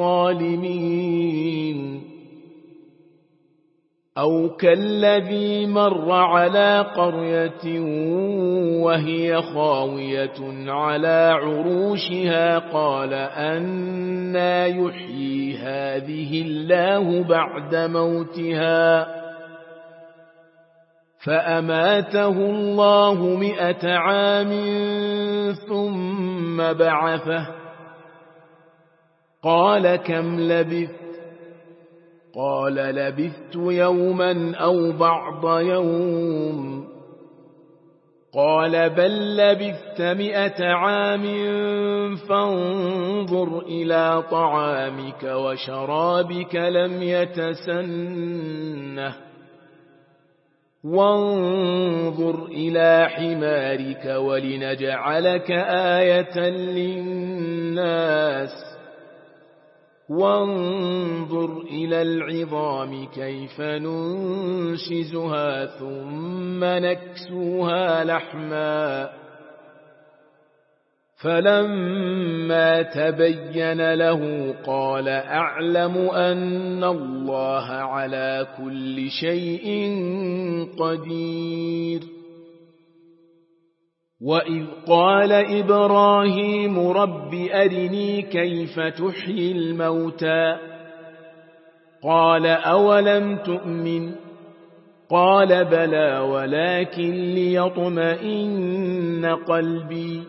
الظالمين أو كالذي مر على قرية وهي خاوية على عروشها قال أنى يحيي هذه الله بعد موتها فأماته الله 100 عام ثم بعثه قال كم لبثت قال لبثت يوما أو بعض يوم قال بل لبثت 100 عام فانظر إلى طعامك وشرابك لم يتسنه وانظر إلى حمارك ولنجعلك آية للناس وانظر إلى العظام كيف ننشزها ثم نكسوها لحما فلما تبين له قال أعلم أن الله على كل شيء قدير وإذ قال إبراهيم رب أرني كيف تحيي الموتى قال أولم تؤمن قال بلى ولكن ليطمئن قلبي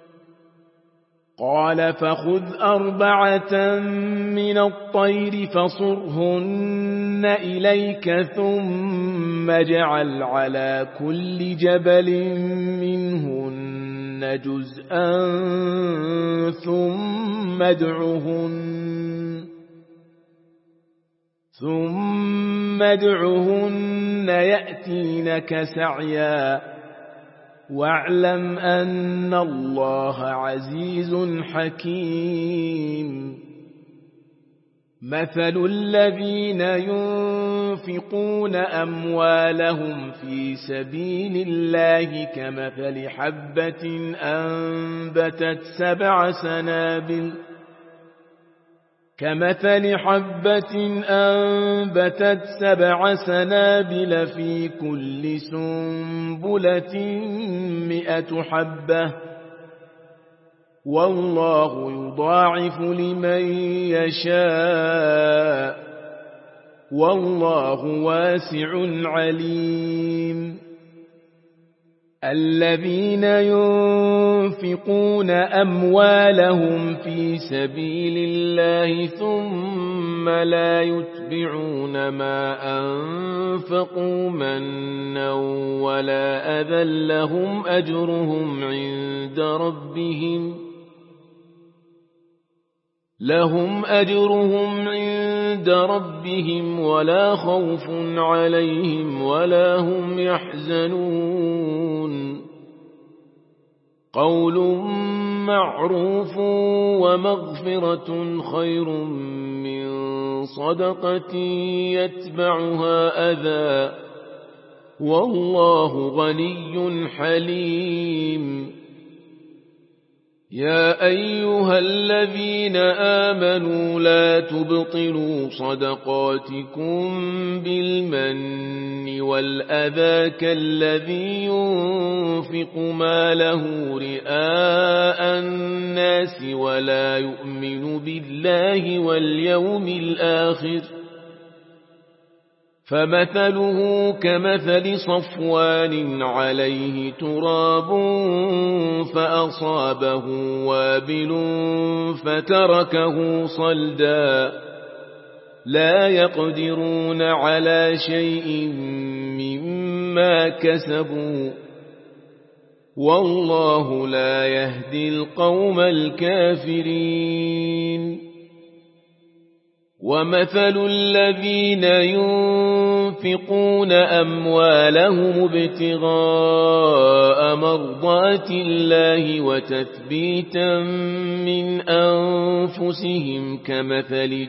قال فخذ 4 من الطير فصرهن إليك ثم اجعل على كل جبل منهن جزءا ثم ادعهن يأتينك سعيا واعلم أن الله عزيز حكيم مثل الذين ينفقون أموالهم في سبيل الله كمثل حبة أنبتت 7 سنابل في كل سنبلة 100 حبة والله يضاعف لمن يشاء والله واسع عليم الذين ينفقون أموالهم في سبيل الله ثم لا يتبعون ما أنفقوا منا ولا أذى لهم أجرهم عند ربهم ولا خوف عليهم ولا هم يحزنون قول معروف ومغفرة خير من صدقة يتبعها أذى والله غني حليم يا أيها الذين آمنوا لا تبطلوا صدقاتكم بالمن والأذى كالذي ينفق ماله رئاء الناس ولا يؤمن بالله واليوم الآخر فمثله كمثل صفوان عليه تراب فأصابه وابل فتركه صلدا لا يقدرون على شيء مما كسبوا والله لا يهدي القوم الكافرين ومثل الذين ينفقون أموالهم ابتغاء مرضات الله وتثبيتا من أنفسهم كمثل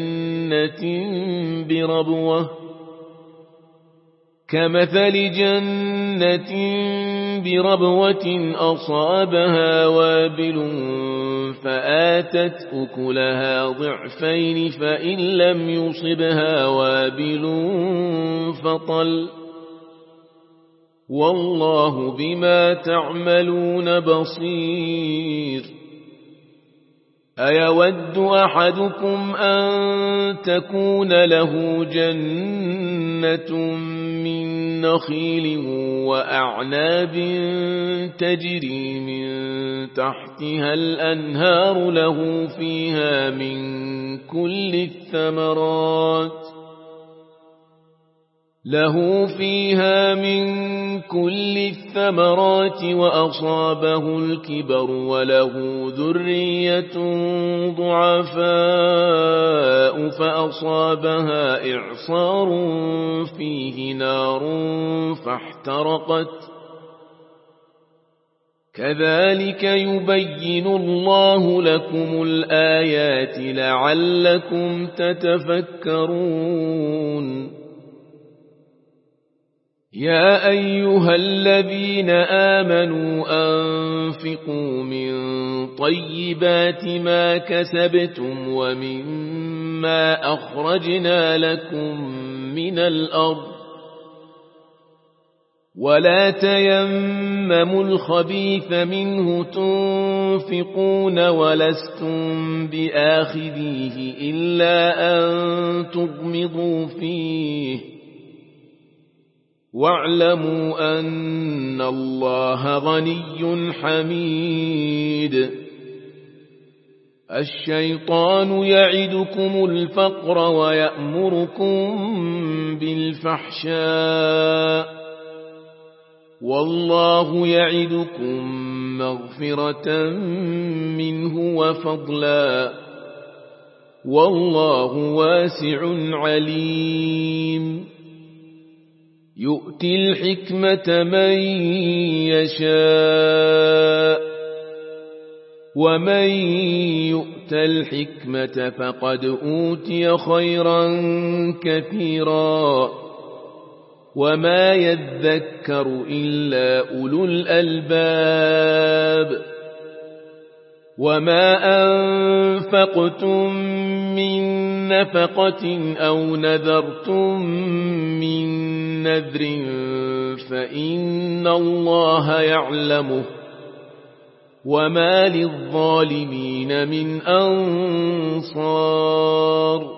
جنة بربوة أصابها وابل فآتت أكلها ضعفين فإن لم يصبها وابل فطل والله بما تعملون بصير أيود أحدكم أن تكون له جنة من نخيل وأعناب تجري من تحتها الأنهار له فيها من كل الثمرات وأصابه الكبر وله ذرية ضعفاء فأصابها إعصار فيه نار فاحترقت كذلك يبين الله لكم الآيات لعلكم تتفكرون يا أيها الذين آمنوا أنفقوا من طيبات ما كسبتم ومما أخرجنا لكم من الأرض ولا تيمموا الخبيث منه تنفقون ولستم بآخذيه إلا أن تغمضوا فيه واعلموا أن الله غني حميد الشيطان يعدكم الفقر ويأمركم بالفحشاء والله يعدكم مغفرة منه وفضلا والله واسع عليم يؤتي الحكمة من يشاء ومن يؤت الحكمة فقد أوتي خيرا كثيرا وما يذكر إلا أولو الألباب وما أنفقتم من نفقة أو نذرتم من نذر فإن الله يعلمه وما للظالمين من أنصار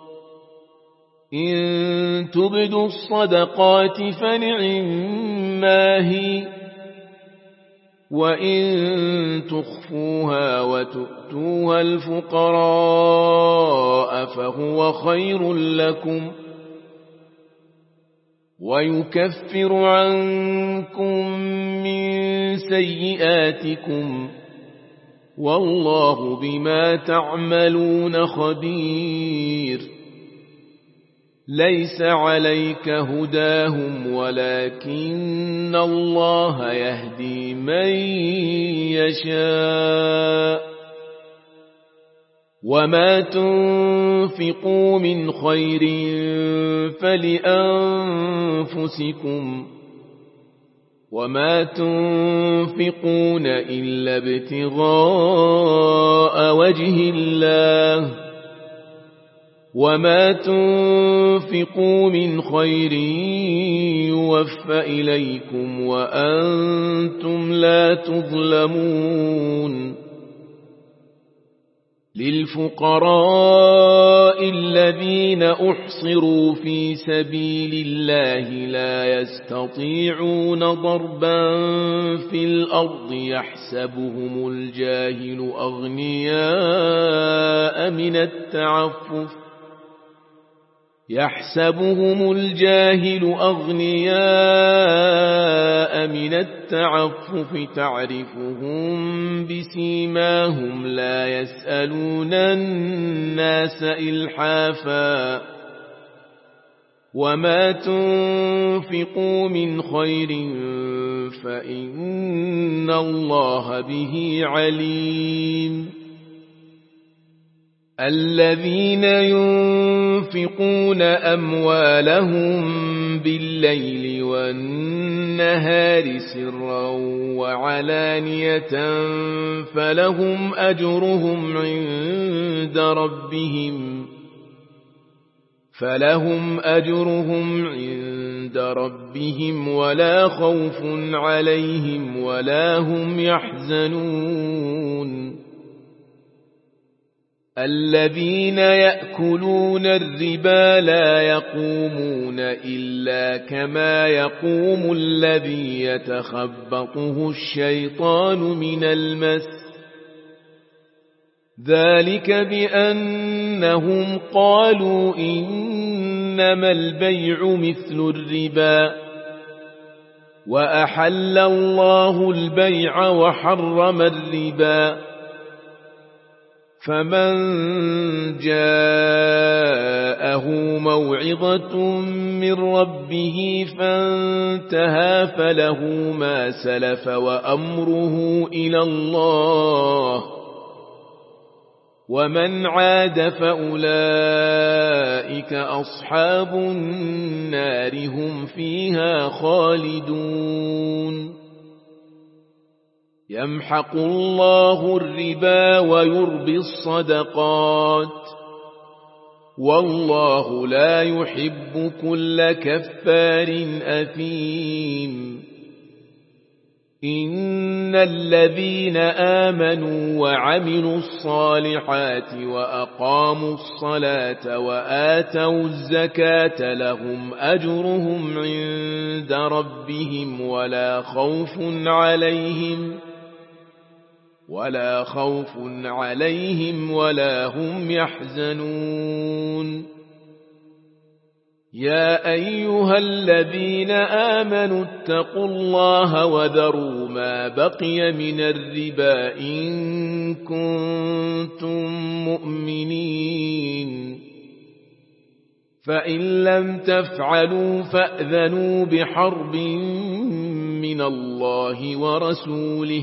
إن تبدوا الصدقات فنعما هي وإن تخفوها وتؤتوها الفقراء فهو خير لكم ويكفر عنكم من سيئاتكم والله بما تعملون خبير ليس عليك هداهم ولكن الله يهدي من يشاء وما تنفقوا من خير فلأنفسكم وما تنفقون إلا ابتغاء وجه الله وما تنفقوا من خير يوفى إليكم وأنتم لا تظلمون للفقراء الذين أحصروا في سبيل الله لا يستطيعون ضربا في الأرض يحسبهم الجاهل أغنياء من التعفف تعرفهم بسيماهم لا يسألون الناس إلحافا وما تنفقوا من خير فإن الله به عليم الذين ينفقون أموالهم بالليل والنهار سرا وعلانية فلهم أجرهم عند ربهم ولا خوف عليهم ولا هم يحزنون الذين يأكلون الربا لا يقومون إلا كما يقوم الذي يتخبطه الشيطان من المس ذلك بأنهم قالوا إنما البيع مثل الربا وأحل الله البيع وحرم الربا فمن جاءه موعظة من ربه فانتهى فله ما سلف وأمره إلى الله ومن عاد فأولئك أصحاب النار هم فيها خالدون يمحق الله الربا ويربي الصدقات والله لا يحب كل كفار أثيم إن الذين آمنوا وعملوا الصالحات وأقاموا الصلاة وآتوا الزكاة لهم أجرهم عند ربهم ولا خوف عليهم ولا هم يحزنون يا أيها الذين آمنوا اتقوا الله وذروا ما بقي من الربا إن كنتم مؤمنين فإن لم تفعلوا فأذنوا بحرب من الله ورسوله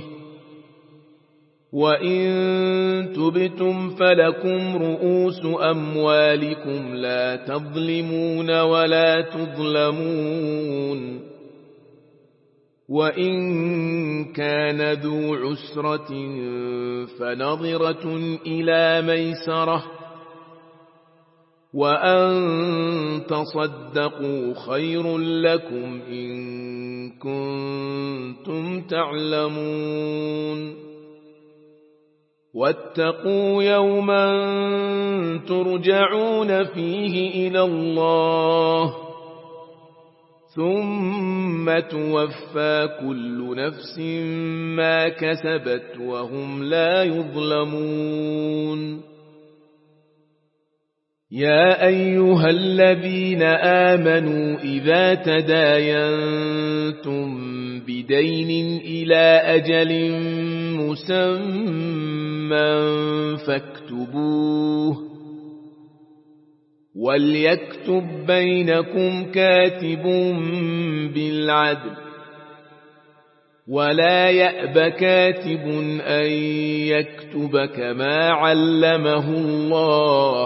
وإن تبتم فلكم رؤوس أموالكم لا تظلمون ولا تظلمون وإن كان ذو عسرة فنظرة إلى ميسرة وأن تصدقوا خير لكم إن كنتم تعلمون واتقوا يوما ترجعون فيه إلى الله ثم توفى كل نفس ما كسبت وهم لا يظلمون يا أيها الذين آمنوا إذا تداينتم بدين إلى أجل مسمى فاكتبوه وليكتب بينكم كاتب بالعدل ولا يأب كاتب أن يكتب كما علمه الله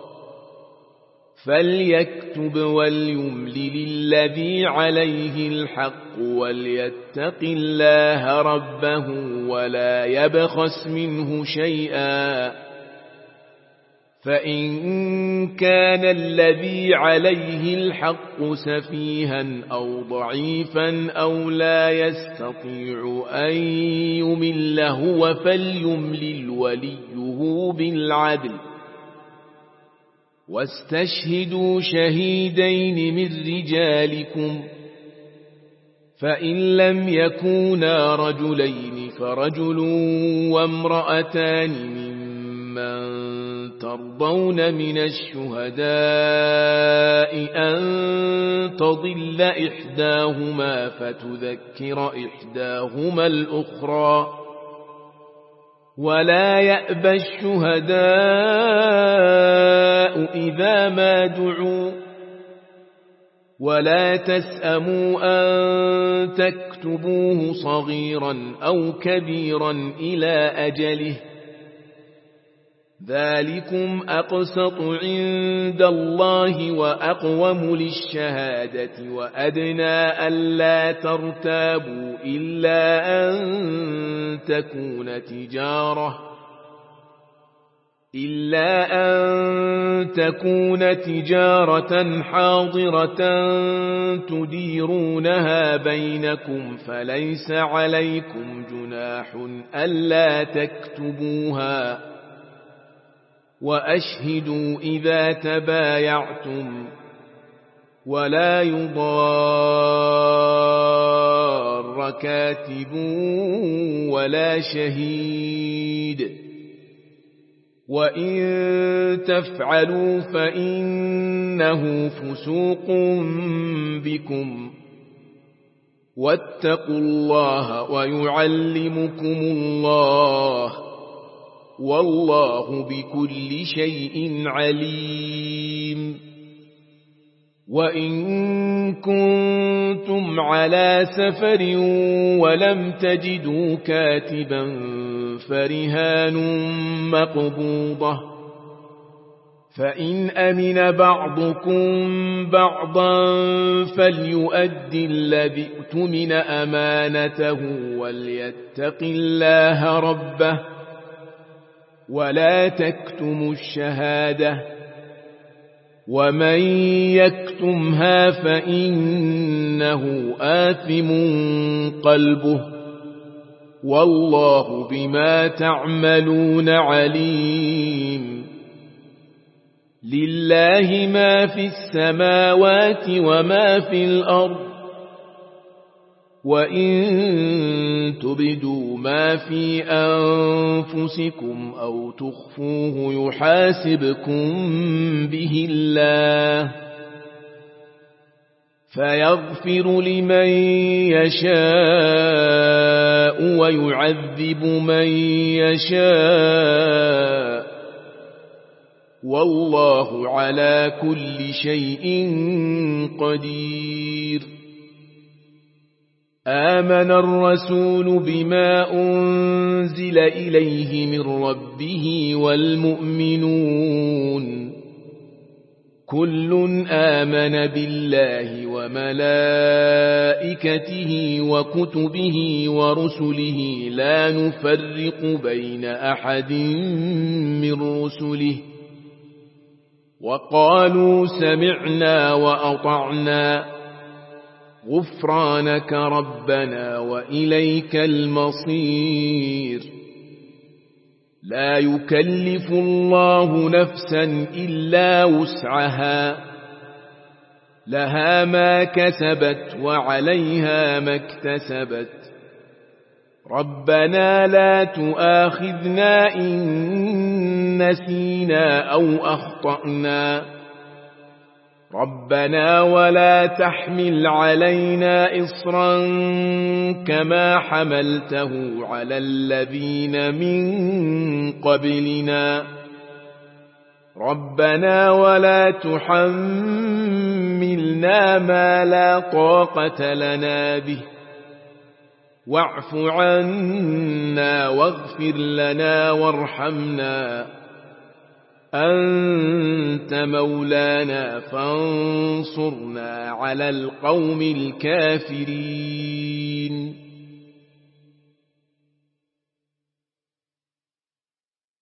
فليكتب وليملل الذي عليه الحق وليتق الله ربه ولا يبخس منه شيئا فإن كان الذي عليه الحق سفيها أو ضعيفا أو لا يستطيع أن يمل هو فليملل وليه اكتبوه بالعدل واستشهدوا شهيدين من رجالكم فإن لم يكونا رجلين فرجل وامرأتان ممن ترضون من الشهداء أن تضل إحداهما فتذكر إحداهما الأخرى ولا يأبى الشهداء إذا ما دعوا ولا تسأموا أن تكتبوه صغيرا أو كبيرا إلى أجله ذلكم أقسط عند الله وأقوم للشهادة وأدنى ألا ترتابوا إلا أن تكون تجارة حاضرة تديرونها بينكم فليس عليكم جناح ألا تكتبوها وأشهدوا إذا تبايعتم ولا يضار كاتب ولا شهيد وإن تفعلوا فإنه فسوق بكم واتقوا الله ويعلمكم الله والله بكل شيء عليم وإن كنتم على سفر ولم تجدوا كاتبا فرهان مقبوضة فإن أمن بعضكم بعضا فليؤد الذي اؤتمن أمانته وليتق الله ربه ولا تكتموا الشهادة ومن يكتمها فإنه آثم قلبه والله بما تعملون عليم لله ما في السماوات وما في الأرض وإن تبدوا ما في أنفسكم أو تخفوه يحاسبكم به الله فيغفر لمن يشاء ويعذب من يشاء والله على كل شيء قدير آمن الرسول بما أنزل إليه من ربه والمؤمنون كل آمن بالله وملائكته وكتبه ورسله لا نفرق بين أحد من رسله وقالوا سمعنا وأطعنا غفرانك ربنا وإليك المصير لا يكلف الله نفسا إلا وسعها لها ما كسبت وعليها ما اكتسبت ربنا لا تؤاخذنا إن نسينا أو أخطأنا ربنا ولا تحمل علينا إصرا كما حملته على الذين من قبلنا ربنا ولا تحملنا ما لا طاقة لنا به واعف عنا واغفر لنا وارحمنا أنت مولانا فانصرنا على القوم الكافرين